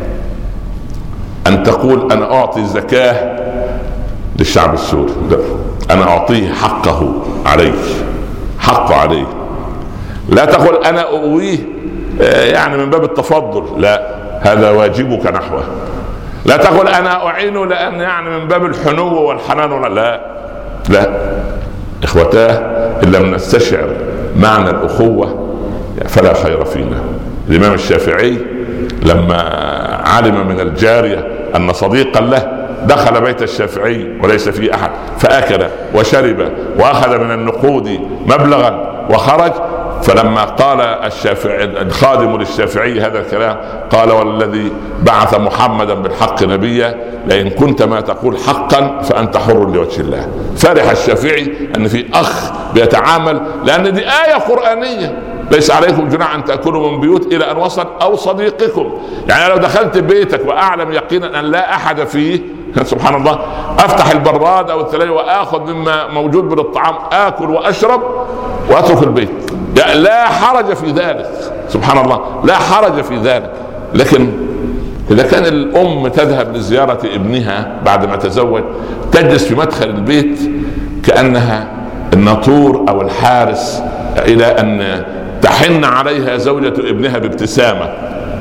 أن تقول أنا أعطي زكاة للشعب السوري، لا، أنا أعطيه حقه عليه، حقه عليه. لا تقول أنا أؤويه يعني من باب التفضل، لا، هذا واجبك نحوه. لا تقول أنا أعينه لأن يعني من باب الحنو والحنان، لا لا إخوتاه، إن لم نستشعر معنى الأخوة فلا خير فينا. الإمام الشافعي لما علم من الجارية أن صديقا له دخل بيت الشافعي وليس فيه أحد فأكل وشرب وأخذ من النقود مبلغا وخرج، فلما قال الشافعي الخادم للشافعي هذا الكلام قال والذي بعث محمدا بالحق نبيا لئن كنت ما تقول حقا فأنت حر لوجه الله. فرح الشافعي أن في أخ بيتعامل، لأن دي آية قرآنية ليس عليكم جناح أن تأكلوا من بيوت إلى أن وصل أو صديقكم. يعني لو دخلت بيتك وأعلم يقينا أن لا أحد فيه سبحان الله أفتح البراد أو الثلاجة وآخذ مما موجود من الطعام آكل وأشرب وأترك البيت، يعني لا حرج في ذلك سبحان الله، لا حرج في ذلك. لكن إذا كان الأم تذهب لزيارة ابنها بعد ما تزوج تجلس في مدخل البيت كأنها الناطور أو الحارس إلى أن تحن عليها زوجة ابنها بابتسامة،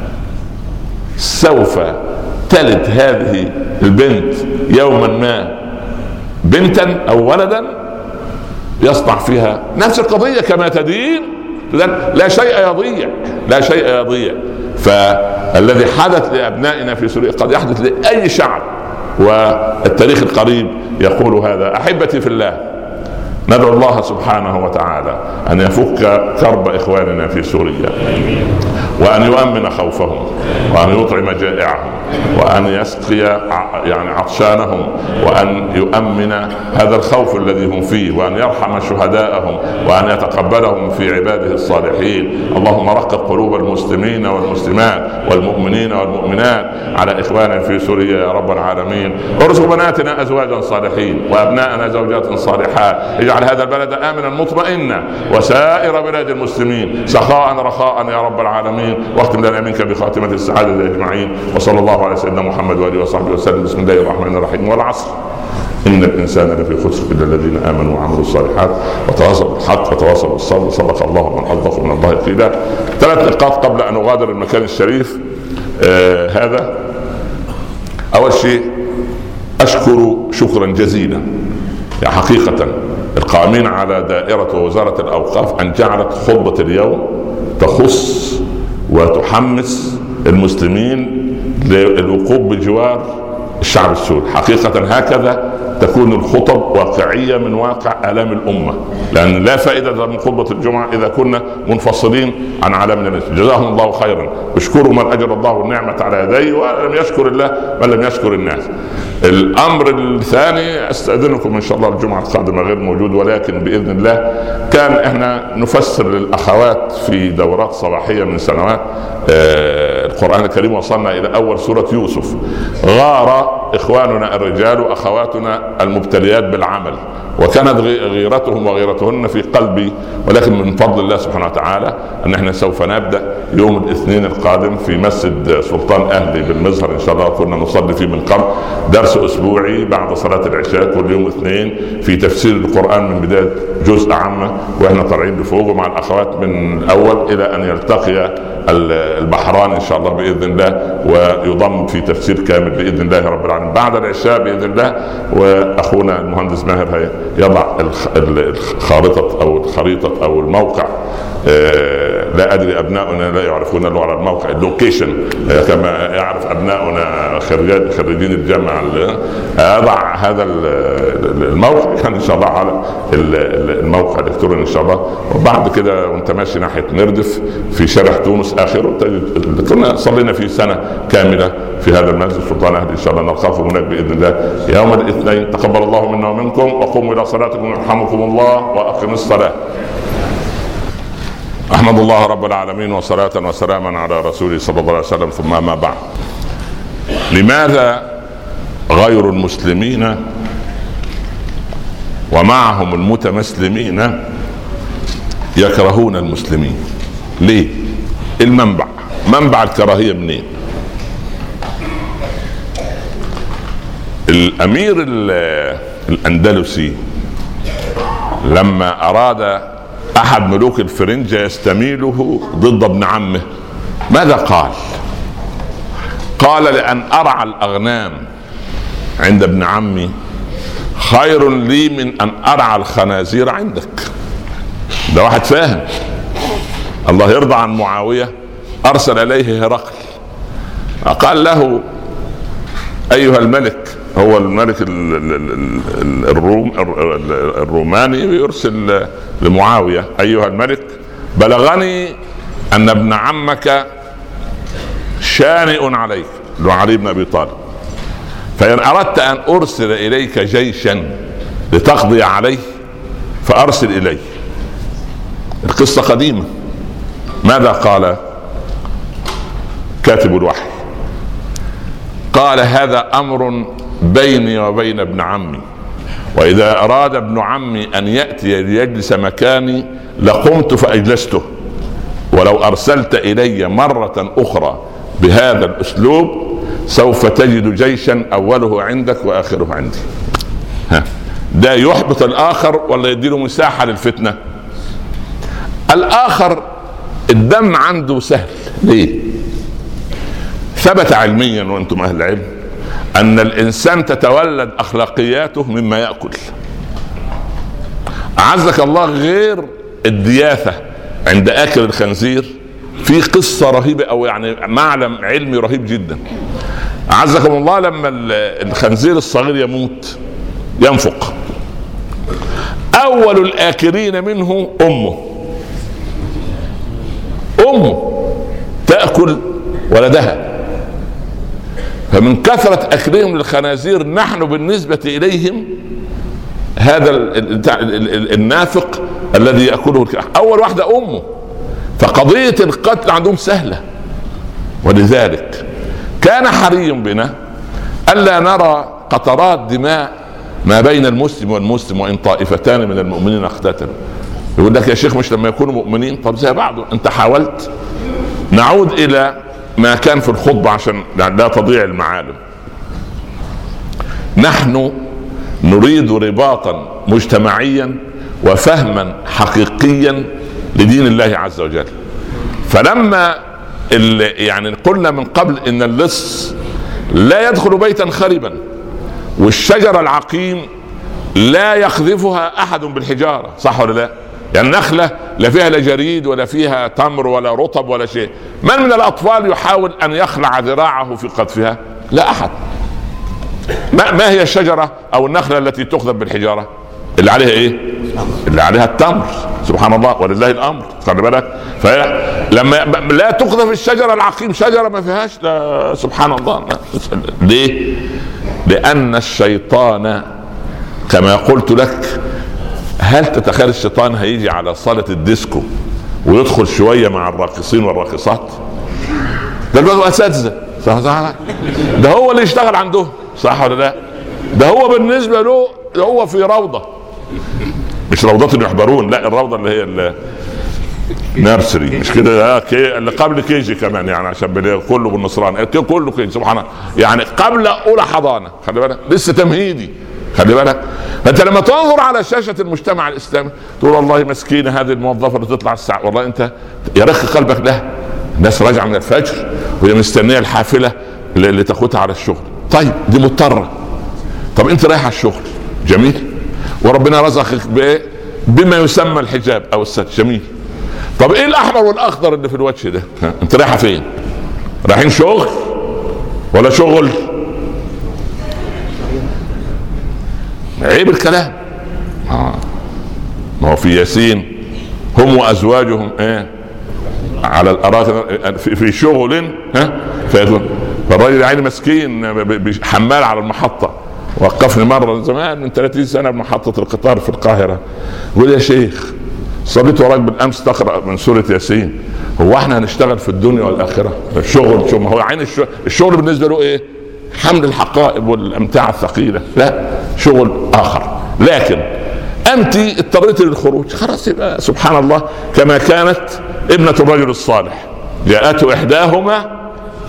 سوف تلد هذه البنت يوما ما بنتا أو ولدا يصنع فيها نفس القضية كما تدين. لا شيء يضيع، لا شيء يضيع. فالذي حدث لأبنائنا في سوريا قد يحدث لأي شعب، والتاريخ القريب يقول هذا. أحبتي في الله، ندعو الله سبحانه وتعالى أن يفك كرب إخواننا في سوريا، وأن يؤمن خوفهم، وأن يطعم جائعهم، وأن يسقي يعني عطشانهم، وأن يؤمن هذا الخوف الذي هم فيه، وأن يرحم شهداءهم، وأن يتقبلهم في عباده الصالحين. اللهم رقق قلوب المسلمين والمسلمات والمؤمنين والمؤمنات على إخوانهم في سوريا يا رب العالمين. ارزق بناتنا أزواجا صالحين وأبناءنا زوجات صالحات. اجعل هذا البلد آمنا مطمئنا وسائر بلاد المسلمين سخاء رخاء يا رب العالمين. واختم لنا منك بخاتمة السعادة أجمعين. وصلى الله على سيدنا محمد وآله وصحبه وسلم. بسم الله الرحمن الرحيم. والعصر إن الإنسان لفي خسر إلا الذين آمنوا وعملوا الصالحات وتواصوا بالحق وتواصوا بالصبر. صدق الله من أصدق من الله قيلا. ثلاث نقاط قبل أن أغادر المكان الشريف آه هذا. أول شيء أشكر شكرا جزيلا يعني حقيقة القائمين على دائرة ووزارة الأوقاف أن جعلت خطبة اليوم تخص وتحمس المسلمين للوقوف بجوار الشعب السوري. حقيقة هكذا تكون الخطب واقعية من واقع آلام الأمة، لأن لا فائدة من خطبة الجمعة إذا كنا منفصلين عن عالمنا الناس. جزاهم الله خيرا. اشكروا من أجر الله النعمة على يديه، ولم يشكر الله من لم يشكر الناس. الأمر الثاني أستأذنكم إن شاء الله الجمعة القادمة غير موجود، ولكن بإذن الله كان إحنا نفسر للأخوات في دورات صباحية من سنوات آه القرآن الكريم. وصلنا إلى أول سورة يوسف. غار إخواننا الرجال وأخواتنا المبتليات بالعمل، وكانت غيرتهم وغيرتهن في قلبي، ولكن من فضل الله سبحانه وتعالى أن احنا سوف نبدأ يوم الاثنين القادم في مسجد سلطان أهلي بالمزهر إن شاء الله. كنا نصلي فيه من قبل درس أسبوعي بعد صلاة العشاء كل يوم اثنين في تفسير القرآن من بداية جزء عامة، وإحنا طالعين لفوق مع الأخوات من الأول إلى أن يلتقي البحران إن شاء الله بإذن الله، ويضم في تفسير كامل بإذن الله رب العالمين بعد العشاء بإذن الله. وأخونا المهندس ماهر يضع الخارطة أو الخريطة أو الموقع. آه لا أدري أبناؤنا لا يعرفون له على الموقع اللوكيشن آه كما يعرف أبناؤنا خريج خريجين الجامعة. أضع هذا الموقع يعني إن شاء الله على الموقع الإلكتروني إن شاء الله. وبعد كده وأنت ماشي ناحية نردف في شارع تونس آخره كنا صلينا في سنة كاملة في هذا المسجد سلطان أهلي إن شاء الله. نلقاكم هناك بإذن الله يوم الاثنين. تقبل الله منا ومنكم، وقوموا إلى صلاتكم يرحمكم الله، وأقم الصلاة. أحمد الله رب العالمين وصلاة وسلاما على رسوله صلى الله عليه وسلم. ثم ما بعد. لماذا غير المسلمين ومعهم المتمسلمين يكرهون المسلمين؟ ليه؟ المنبع منبع الكراهية منين؟ الأمير الأندلسي لما أراد أحد ملوك الفرنجة يستميله ضد ابن عمه ماذا قال؟ قال: لأن أرعى الأغنام عند ابن عمي خير لي من أن أرعى الخنازير عندك. ده واحد فاهم. الله يرضى عن معاوية أرسل إليه هرقل قال له: أيها الملك، هو الملك الروم الروماني يرسل لمعاوية: أيها الملك، بلغني أن ابن عمك شانئ عليك، علي بن أبي طالب، فإن أردت أن أرسل إليك جيشا لتقضي عليه فأرسل إليه. القصة قديمة. ماذا قال كاتب الوحي؟ قال: هذا أمر بيني وبين ابن عمي، وإذا أراد ابن عمي أن يأتي ليجلس مكاني لقمت فأجلسته، ولو أرسلت إلي مرة أخرى بهذا الأسلوب سوف تجد جيشا أوله عندك وآخره عندي. ها. ده يحبط الآخر ولا يديله مساحة للفتنة؟ الآخر الدم عنده سهل. ليه؟ ثبت علميا وانتم أهل العلم أن الإنسان تتولد أخلاقياته مما يأكل. أعزك الله، غير الدياثة عند آكل الخنزير في قصة رهيبة أو يعني معلم علمي رهيب جدا. أعزكم الله، لما الخنزير الصغير يموت ينفق، أول الآكلين منه أمه. أمه تأكل ولدها، فمن كثرة أكلهم للخنازير نحن بالنسبة إليهم هذا النافق الذي يأكله أول واحدة أمه. فقضية القتل عندهم سهلة، ولذلك كان حري بنا ألا نرى قطرات دماء ما بين المسلم والمسلم وإن طائفتان من المؤمنين اقتتلوا. يقول لك يا شيخ مش لما يكونوا مؤمنين؟ طب زي بعضه. أنت حاولت. نعود إلى ما كان في الخطبة عشان لا تضيع المعالم. نحن نريد رباطا مجتمعيا وفهما حقيقيا لدين الله عز وجل. فلما يعني قلنا من قبل ان اللص لا يدخل بيتا خربا، والشجرة العقيم لا يخذفها احد بالحجارة، صح ولا لا؟ يعني النخلة لا فيها لا جريد ولا فيها تمر ولا رطب ولا شيء. من من الاطفال يحاول ان يخلع ذراعه في قذفها؟ لا احد. ما, ما هي الشجرة او النخلة التي تخذف بالحجارة؟ اللي عليها ايه؟ اللي عليها التمر، سبحان الله ولله الامر. خلي بالك، فلما لا تخذف الشجرة العقيم شجرة ما فيهاش، لا سبحان الله. ليه؟ لان الشيطان كما قلت لك، هل تتخيل الشيطان هيجي على صالة الديسكو ويدخل شوية مع الراقصين والراقصات؟ ده بقى اساتذة، صح صح؟ ده هو اللي يشتغل عندهم، صح ولا لا؟ ده هو بالنسبة له هو في روضة، مش روضة يحبرون، لا الروضة اللي هي النيرسري، مش كده؟ اللي قبل كيجي كمان، يعني عشان كله بالنصران كله كيجي، سبحان الله، يعني قبل اولى حضانة. خلي بالك لسه تمهيدي. خلي بالك، فانت لما تنظر على شاشة المجتمع الاسلامي تقول والله مسكينة هذه الموظفة اللي تطلع الساعة، والله انت يرخي قلبك لها. الناس راجعة من الفجر وهي مستنية الحافلة اللي تاخدها على الشغل. طيب دي مضطرة. طب انت رايح على الشغل، جميل، وربنا رزقك بايه؟ بما يسمى الحجاب او الستر، جميل. طب ايه الاحمر والاخضر اللي في الوجه ده؟ انت رايحة فين؟ رايحين شغل ولا شغل؟ عيب الكلام. آه. ما هو في ياسين هم وازواجهم ايه؟ على الارائك في شغل، ها؟ فيكون فالراجل يعني مسكين حمال على المحطة. وقفني مرة زمان من ثلاثين سنة بمحطة القطار في القاهرة، يقول يا شيخ صليت وراك بالامس تقرأ من سورة ياسين، هو احنا هنشتغل في الدنيا والاخرة؟ الشغل شو؟ ما هو عين الشغل, الشغل بالنسبة له ايه؟ حمل الحقائب والامتعة الثقيلة، لا شغل اخر. لكن انت اضطريت للخروج، خلاص يبقى سبحان الله كما كانت ابنة الرجل الصالح جاءته احداهما.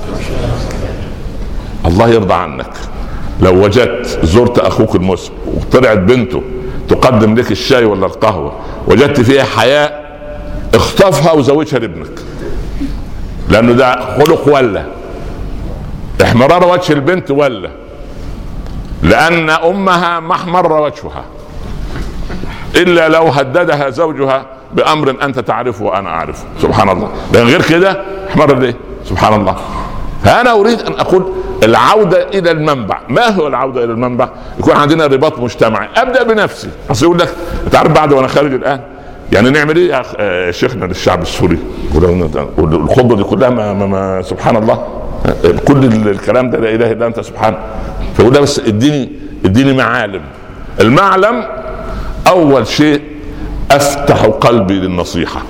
الله يرضى عنك لو وجدت زرت اخوك المسلم وطلعت بنته تقدم لك الشاي ولا القهوة، وجدت فيها حياء، اخطفها وزوجها لابنك، لانه ده خلق ولا احمرار وجه البنت، ولا لان امها ما احمر وجهها الا لو هددها زوجها بامر انت تعرفه وانا اعرفه، سبحان الله. لان غير كده احمر ليه؟ سبحان الله. فانا اريد ان اقول العودة الى المنبع. ما هو العودة الى المنبع؟ يكون عندنا رباط مجتمعي. ابدأ بنفسي. اصل يقول لك تعرف بعد وانا خارج الان يعني نعمل ايه يا شيخنا للشعب السوري؟ والخطبة دي كلها ما, ما, ما سبحان الله، كل الكلام ده لا اله الا انت سبحانه. فيقول بس اديني اديني معالم. المعلم اول شيء افتح قلبي للنصيحة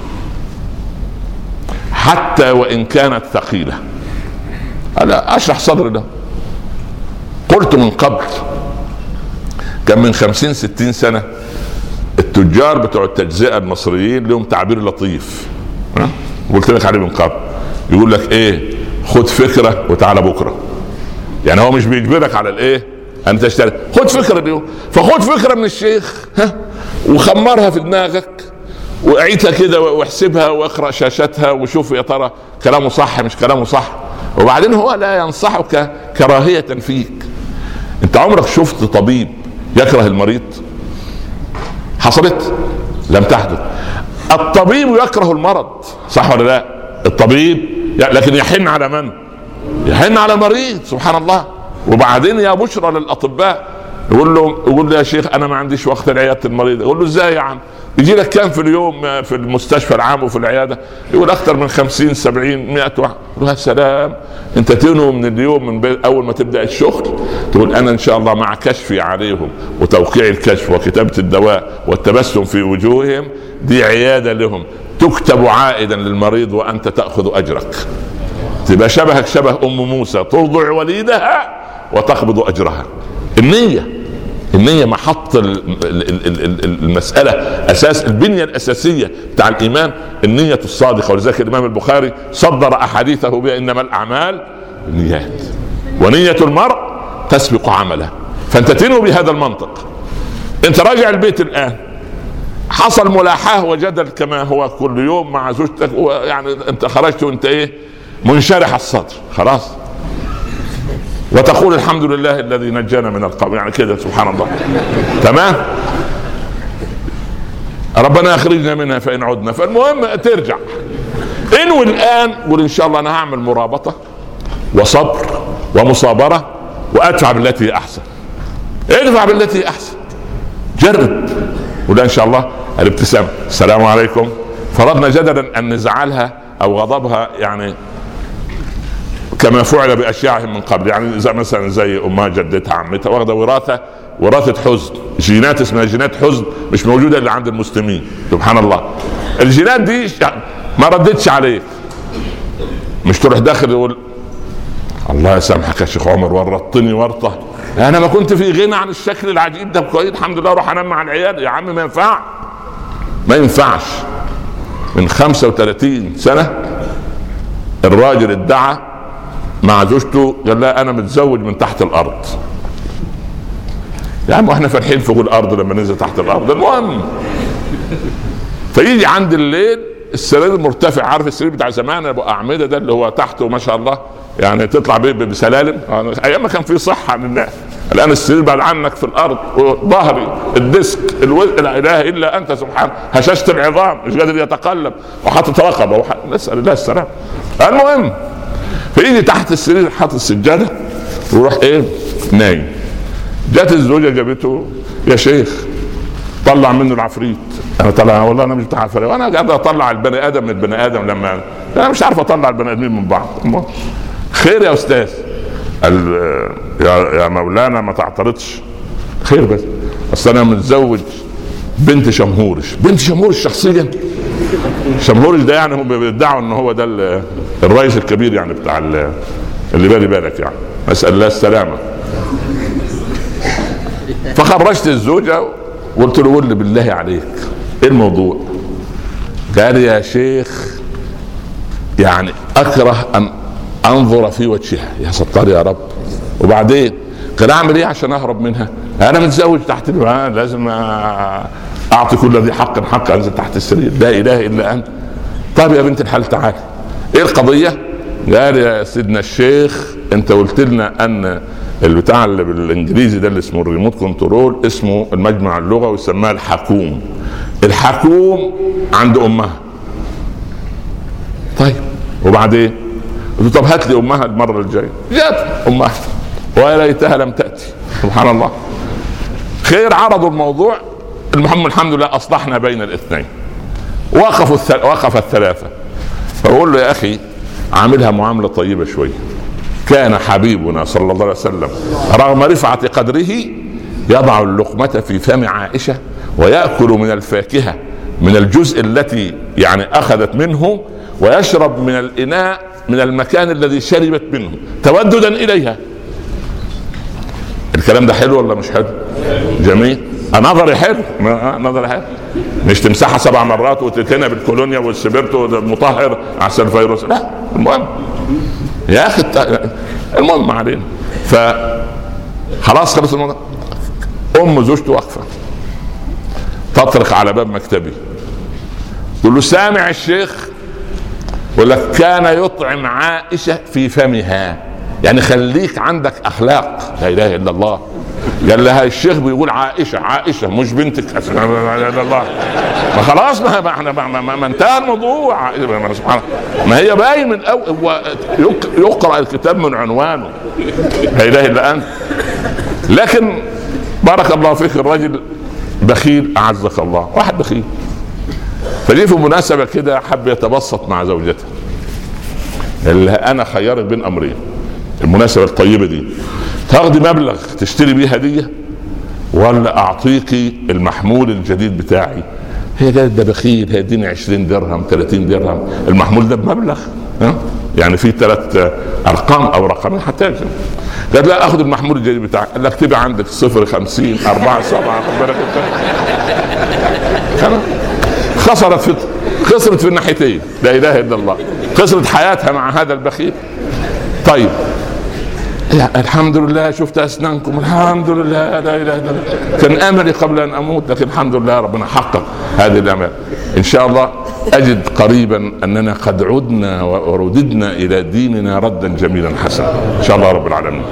حتى وان كانت ثقيلة. انا اشرح صدري ده. قلت من قبل، كان من خمسين ستين سنة التجار بتوع التجزئة المصريين لهم تعبير لطيف، قلت لك عليه من قبل. يقول لك ايه؟ خد فكرة وتعالى بكرة. يعني هو مش بيجبرك على الايه ان تشتري، خد فكرة اليوم. فخد فكرة من الشيخ ها وخمرها في دماغك وعيتها كده واحسبها واقرأ شاشتها وشوف يا ترى كلامه صح مش كلامه صح، وبعدين هو لا ينصحك كراهية فيك. انت عمرك شفت طبيب يكره المريض؟ حصلت؟ لم تحدث. الطبيب يكره المرض، صح ولا لا؟ الطبيب لكن يحن على من؟ يحن على المريض، سبحان الله. وبعدين يا بشرى للأطباء، يقول له يقول له يا شيخ انا ما عنديش وقت لعيادة المريض. يقول له ازاي يا عم؟ يجي لك كام في اليوم في المستشفى العام وفي العياده؟ يقول اكثر من خمسين سبعين مئة واحد. يقول يا سلام، انت تنوي من اليوم من اول ما تبدا الشغل تقول انا ان شاء الله مع كشفي عليهم وتوقيع الكشف وكتابه الدواء والتبسم في وجوههم دي عياده لهم تكتب عائدا للمريض وانت تاخذ اجرك. تبقى شبهك شبه ام موسى ترضع وليدها وتقبض اجرها. النيه النية محط المسألة، أساس البنية الأساسية بتاع الإيمان النية الصادقة. ولذلك الإمام البخاري صدر أحاديثه بها إنما الأعمال بالنيات ونية المرء تسبق عمله. فأنت تنوي بهذا المنطق. أنت راجع البيت الآن، حصل ملاحاه وجدل كما هو كل يوم مع زوجتك، يعني أنت خرجت وأنت إيه منشرح الصدر خلاص، وتقول الحمد لله الذي نجانا من القوم، يعني كده سبحان الله تمام، ربنا اخرجنا منها فان عدنا. فالمهم ترجع انوي الان، قول ان شاء الله انا هعمل مرابطه وصبر ومصابره وادفع بالتي هي احسن. ادفع بالتي هي احسن، جرب. ولا ان شاء الله الابتسامه السلام عليكم، فرضنا جدلا ان نزعلها او غضبها يعني كما فعل باشياعهم من قبل، يعني زي مثلا زي امها جدتها عمتها واخده وراثه وراثه حزن، جينات اسمها جينات حزن مش موجوده الا عند المسلمين سبحان الله. الجينات دي ما ردتش عليك، مش تروح داخل يقول الله يسامحك يا شيخ عمر ورطتني ورطه، انا ما كنت في غنى عن الشكل العجيب ده كويس الحمد لله اروح انام مع العيال. يا عم ما ينفع ما ينفعش. من خمسة وثلاثين سنه الراجل ادعى مع زوجته قال لا انا متزوج من تحت الارض. يا عم واحنا فاتحين فوق الارض لما ننزل تحت الارض. المهم فيجي عند الليل السرير المرتفع، عارف السرير بتاع زمان ابو اعمده ده اللي هو تحته ما شاء الله يعني تطلع بيه بسلالم، ايام ما كان في صحه للناس. الان السرير بعد عنك في الارض وظهري الديسك الو... لا اله الا انت سبحان، هشاشه العظام مش قادر يتقلب وحاطط رقبه وح... نسال الله السلام. المهم فيجي تحت السرير حاطط السجاده ويروح ايه نايم. جات الزوجه جابته يا شيخ طلع منه العفريت. انا طلع والله انا مش بتاع عفريت، وانا قاعد اطلع البني ادم من البني ادم لما انا مش عارف اطلع البني ادمين من بعض. خير يا استاذ؟ قال يا مولانا ما تعترضش. خير بس اصل انا متزوج بنت شمهورش. بنت شمهورش شخصيا؟ شمهورش ده يعني هم بيدعوا ان هو ده الرئيس الكبير يعني بتاع اللي بالي بالك يعني، اسال الله السلامه. فخرجت الزوجه وقلت له قول لي بالله عليك ايه الموضوع؟ قال يا شيخ يعني اكره ان انظر في وجهها. يا ستار يا رب. وبعدين قال اعمل ايه عشان اهرب منها؟ انا متزوج تحت آه لازم اعطي كل ذي حق حق، انزل تحت السرير لا اله الا انت. طيب يا بنت الحلال تعالي ايه القضيه؟ قال يا سيدنا الشيخ انت قلت لنا ان البتاع اللي بالانجليزي ده اللي اسمه الريموت كنترول اسمه المجمع اللغوي ويسماه الحكوم. الحكوم عند امها. طيب وبعدين؟ قلت طب هات لي امها المره الجايه. جات امها ويا ليتها لم تاتي سبحان الله. خير عرضوا الموضوع. المهم الحمد لله اصلحنا بين الاثنين. وقفوا الثل... وقف الثلاثه. فاقول له يا اخي عاملها معامله طيبه شويه. كان حبيبنا صلى الله عليه وسلم رغم رفعه قدره يضع اللقمه في فم عائشه ويأكل من الفاكهه من الجزء التي يعني اخذت منه ويشرب من الاناء من المكان الذي شربت منه توددا اليها. الكلام ده حلو ولا مش حلو؟ جميل. نظري حلو نظري حلو. مش تمسحها سبع مرات وتتنى بالكولونيا والسبيرتو المطهر عشان الفيروس، لا. المهم يا اخي المهم ما علينا. فخلاص خلص الموضوع. ام زوجته واقفه تطرق على باب مكتبي تقول له سامع الشيخ يقول لك كان يطعم عائشه في فمها، يعني خليك عندك اخلاق. لا اله الا الله. قال لها الشيخ بيقول عائشه عائشه مش بنتك. لا اله الا الله. ما خلاص ما ما, ما, ما, ما انتهى الموضوع. سبحان الله. ما هي باين من أو يقرأ الكتاب من عنوانه لا اله الا انت. لكن بارك الله فيك الرجل بخيل اعزك الله، واحد بخيل فدي في مناسبة كده حب يتبسط مع زوجته، اللي انا خيرك بين امرين، المناسبة الطيبة دي تاخدي مبلغ تشتري بيه هدية ولا اعطيكي المحمول الجديد بتاعي؟ هي قالت ده بخيل، هيديني عشرين درهم ثلاثين درهم، المحمول ده بمبلغ ها؟ يعني في ثلاث ارقام او رقمين حتى. قال لا اخذ المحمول الجديد بتاعك. قال لك اكتبي عندك صفر خمسين اربعة سبعة. خسرت في خسرت في الناحيتين، لا اله الا الله، خسرت حياتها مع هذا البخيل. طيب يعني الحمد لله شفت اسنانكم، الحمد لله لا اله الا الله، كان املي قبل ان اموت، لكن الحمد لله ربنا حقق هذه الامال. ان شاء الله اجد قريبا اننا قد عدنا ورددنا الى ديننا ردا جميلا حسنا ان شاء الله رب العالمين.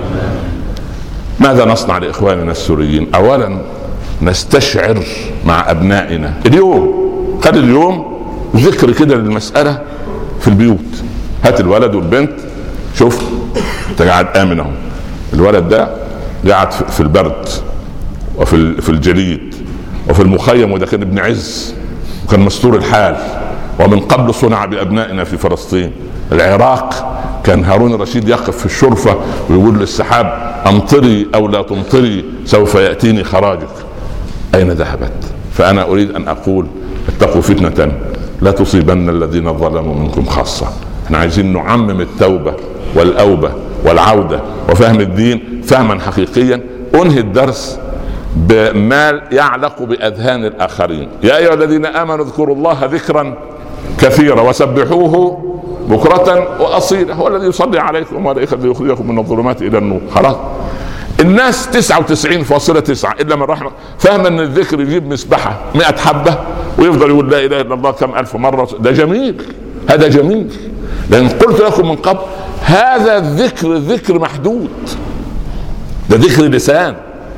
ماذا نصنع لاخواننا السوريين؟ اولا نستشعر مع ابنائنا اليوم، خلي اليوم ذكر كده للمساله في البيوت. هات الولد والبنت، شوف انت قاعد امن اهو، الولد ده قاعد في البرد وفي في الجليد وفي المخيم، وده كان ابن عز وكان مستور الحال، ومن قبل صنع بابنائنا في فلسطين. العراق كان هارون الرشيد يقف في الشرفة ويقول للسحاب امطري او لا تمطري سوف ياتيني خراجك. اين ذهبت؟ فانا اريد ان اقول اتقوا فتنة لا تصيبن الذين ظلموا منكم خاصة. احنا عايزين نعمم التوبة والاوبة والعودة وفهم الدين فهما حقيقيا. انهي الدرس بما يعلق باذهان الاخرين. يا ايها الذين امنوا اذكروا الله ذكرا كثيرا وسبحوه بكرة واصيلا، هو الذي يصلي عليكم وملائكته يخرجكم من الظلمات الى النور. خلاص الناس تسعة وتسعين فاصلة تسعة الا من رحمه فهم ان الذكر يجيب مسبحة مئة حبة ويفضل يقول لا اله الا الله كم الف مرة. ده جميل، هذا جميل، لان قلت لكم من قبل هذا الذكر ذكر محدود، ده ذكر لسان.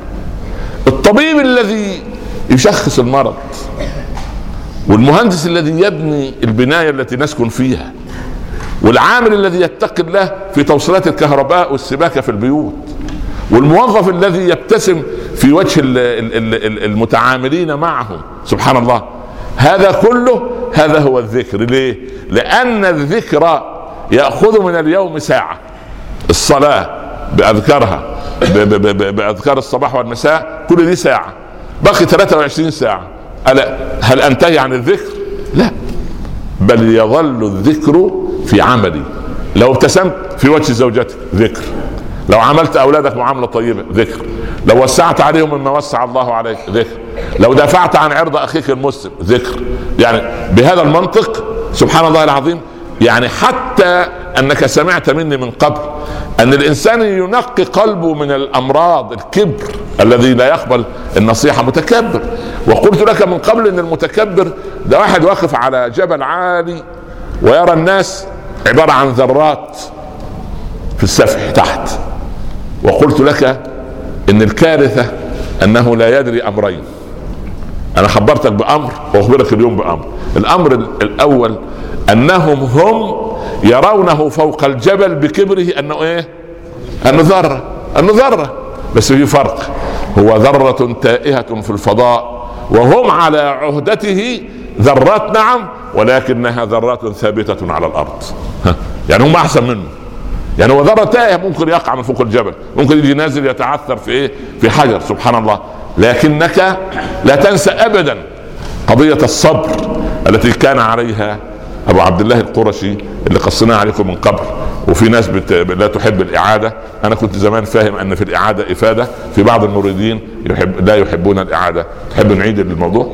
الطبيب الذي يشخص المرض، والمهندس الذي يبني البناية التي نسكن فيها، والعامل الذي يتقي الله في توصيلات الكهرباء والسباكة في البيوت، والموظف الذي يبتسم في وجه المتعاملين معهم، سبحان الله، هذا كله هذا هو الذكر. ليه؟ لأن الذكر يأخذ من اليوم ساعة. الصلاة بأذكارها بأذكار الصباح والمساء كل دي ساعة، باقي ثلاثة وعشرين ساعة. ألا هل أنتهي عن الذكر؟ لا، بل يظل الذكر في عملي. لو ابتسمت في وجه زوجتك ذكر، لو عملت أولادك معاملة طيبة ذكر، لو وسعت عليهم مما وسع الله عليك ذكر، لو دافعت عن عرض أخيك المسلم ذكر. يعني بهذا المنطق سبحان الله العظيم، يعني حتى أنك سمعت مني من قبل أن الإنسان ينقي قلبه من الأمراض، الكبر الذي لا يقبل النصيحة، متكبر. وقلت لك من قبل أن المتكبر ده واحد واقف على جبل عالي ويرى الناس عبارة عن ذرات في السفح تحت. وقلت لك أن الكارثة أنه لا يدري أمرين. أنا خبرتك بأمر وأخبرك اليوم بأمر. الأمر الأول أنهم هم يرونه فوق الجبل بكبره أنه إيه؟ أنه ذرة، أنه ذرة، بس في فرق، هو ذرة تائهة في الفضاء وهم على عهدته ذرات نعم، ولكنها ذرات ثابتة على الأرض. يعني هم أحسن منه. يعني هو ذرة تائهة ممكن يقع من فوق الجبل، ممكن يجي نازل يتعثر في إيه؟ في حجر، سبحان الله. لكنك لا تنسى أبدا قضية الصبر التي كان عليها أبو عبد الله القرشي اللي قصناها عليكم من قبل. وفي ناس بت... لا تحب الإعادة. أنا كنت زمان فاهم أن في الإعادة إفادة، في بعض المريدين يحب... لا يحبون الإعادة. تحب نعيد الموضوع؟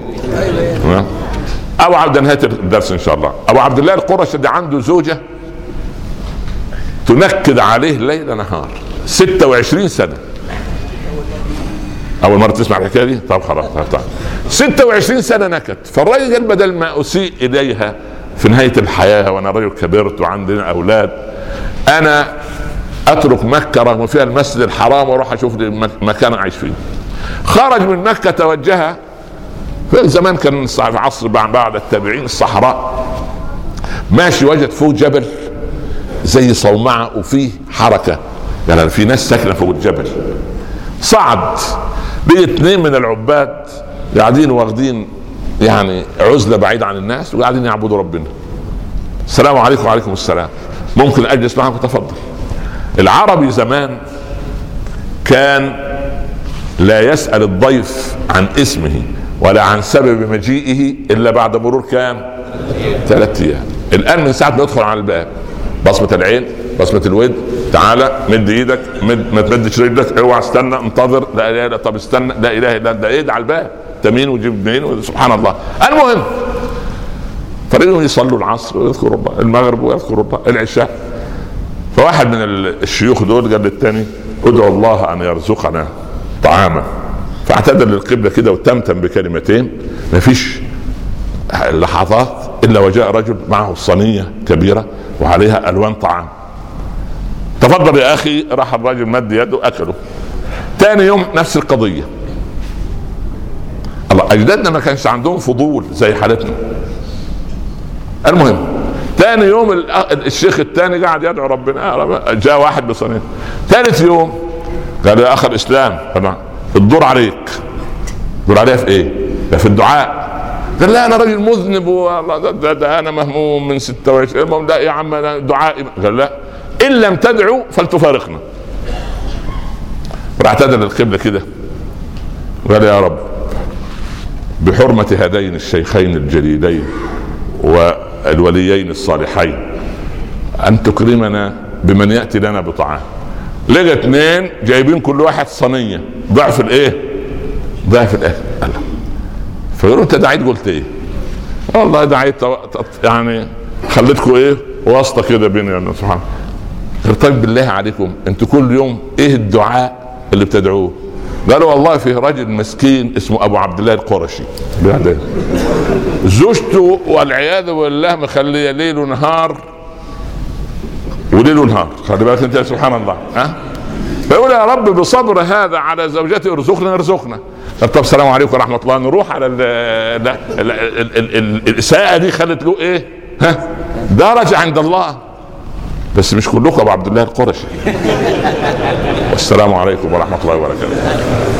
أبو عبد نهاية الدرس إن شاء الله. أبو عبد الله القرشي اللي عنده زوجة تنكد عليه ليل نهار ستة وعشرين سنة. أول مرة تسمع الحكاية دي؟ طب خلاص طب. ستة وعشرين سنة نكد. فالرجل قال بدل ما أسيء إليها في نهاية الحياة وأنا رجل كبرت وعندنا أولاد، أنا أترك مكة رغم فيها المسجد الحرام وأروح أشوف مكان أعيش فيه. خرج من مكة توجه في زمان كان في عصر بعد التابعين الصحراء، ماشي وجد فوق جبل زي صومعة وفيه حركة، يعني في ناس ساكنة فوق الجبل. صعد لقي اثنين من العباد قاعدين واخدين يعني عزله بعيد عن الناس وقاعدين يعبدوا ربنا. السلام عليكم. وعليكم السلام، ممكن اجلس معكم؟ تفضل. العربي زمان كان لا يسأل الضيف عن اسمه ولا عن سبب مجيئه الا بعد مرور كام؟ ثلاث ايام. الان من ساعه ما يدخل على الباب بصمه العين، بصمه الود، تعالى مد ايدك، مد ما تمدش رجلك، اوعى، استنى، انتظر، لا اله الا، طب استنى، لا اله الا، ده ايه ده على الباب؟ تمين وجيب منين؟ سبحان الله. المهم فريقهم يصلوا العصر ويذكروا الله، المغرب ويذكروا الله، العشاء. فواحد من الشيوخ دول قال للثاني ادعو الله ان يرزقنا طعاما. فاعتدل للقبله كده وتمتم بكلمتين. ما فيش لحظات الا وجاء رجل معه صينيه كبيره وعليها الوان طعام. تفضل يا اخي. راح الرجل مد يده اكله. ثاني يوم نفس القضيه. الله، اجدادنا ما كانش عندهم فضول زي حالتنا. المهم ثاني يوم الشيخ الثاني قاعد يدعو ربنا، جاء واحد بصينيه. ثالث يوم قال يا اخ الاسلام الدور عليك. الدور عليها في ايه؟ في الدعاء. قال لا انا راجل مذنب والله ده, ده, ده انا مهموم من ستة وعشرين. لا يا عم انا دعائي. قال لا ان لم تدعو فلتفارقنا. راح اعتدل القبله كده وقال يا رب بحرمه هذين الشيخين الجليلين والوليين الصالحين ان تكرمنا بمن ياتي لنا بطعام. لقى اثنين جايبين كل واحد صينيه ضعف الايه؟ ضعف الاكل. فيقولوا انت دعيت قلت ايه؟ والله دعيت يعني خليتكم ايه واسطه كده بيني وبين سبحان الله. طيب بالله عليكم انتوا كل يوم ايه الدعاء اللي بتدعوه؟ قالوا والله فيه رجل مسكين اسمه ابو عبد الله القرشي، زوجته والعياذ بالله مخليه ليل ونهار وليل ونهار. خلي بالك انت سبحان الله. ها فيقول يا رب بصبر هذا على زوجتي ارزقنا ارزقنا. طب السلام عليكم ورحمه الله. نروح على ال ال ال ال ال ال الاساءه دي خلت له ايه؟ ها درجه عند الله. بس مش كلكم ابو عبد الله القرشي. والسلام عليكم ورحمه الله وبركاته.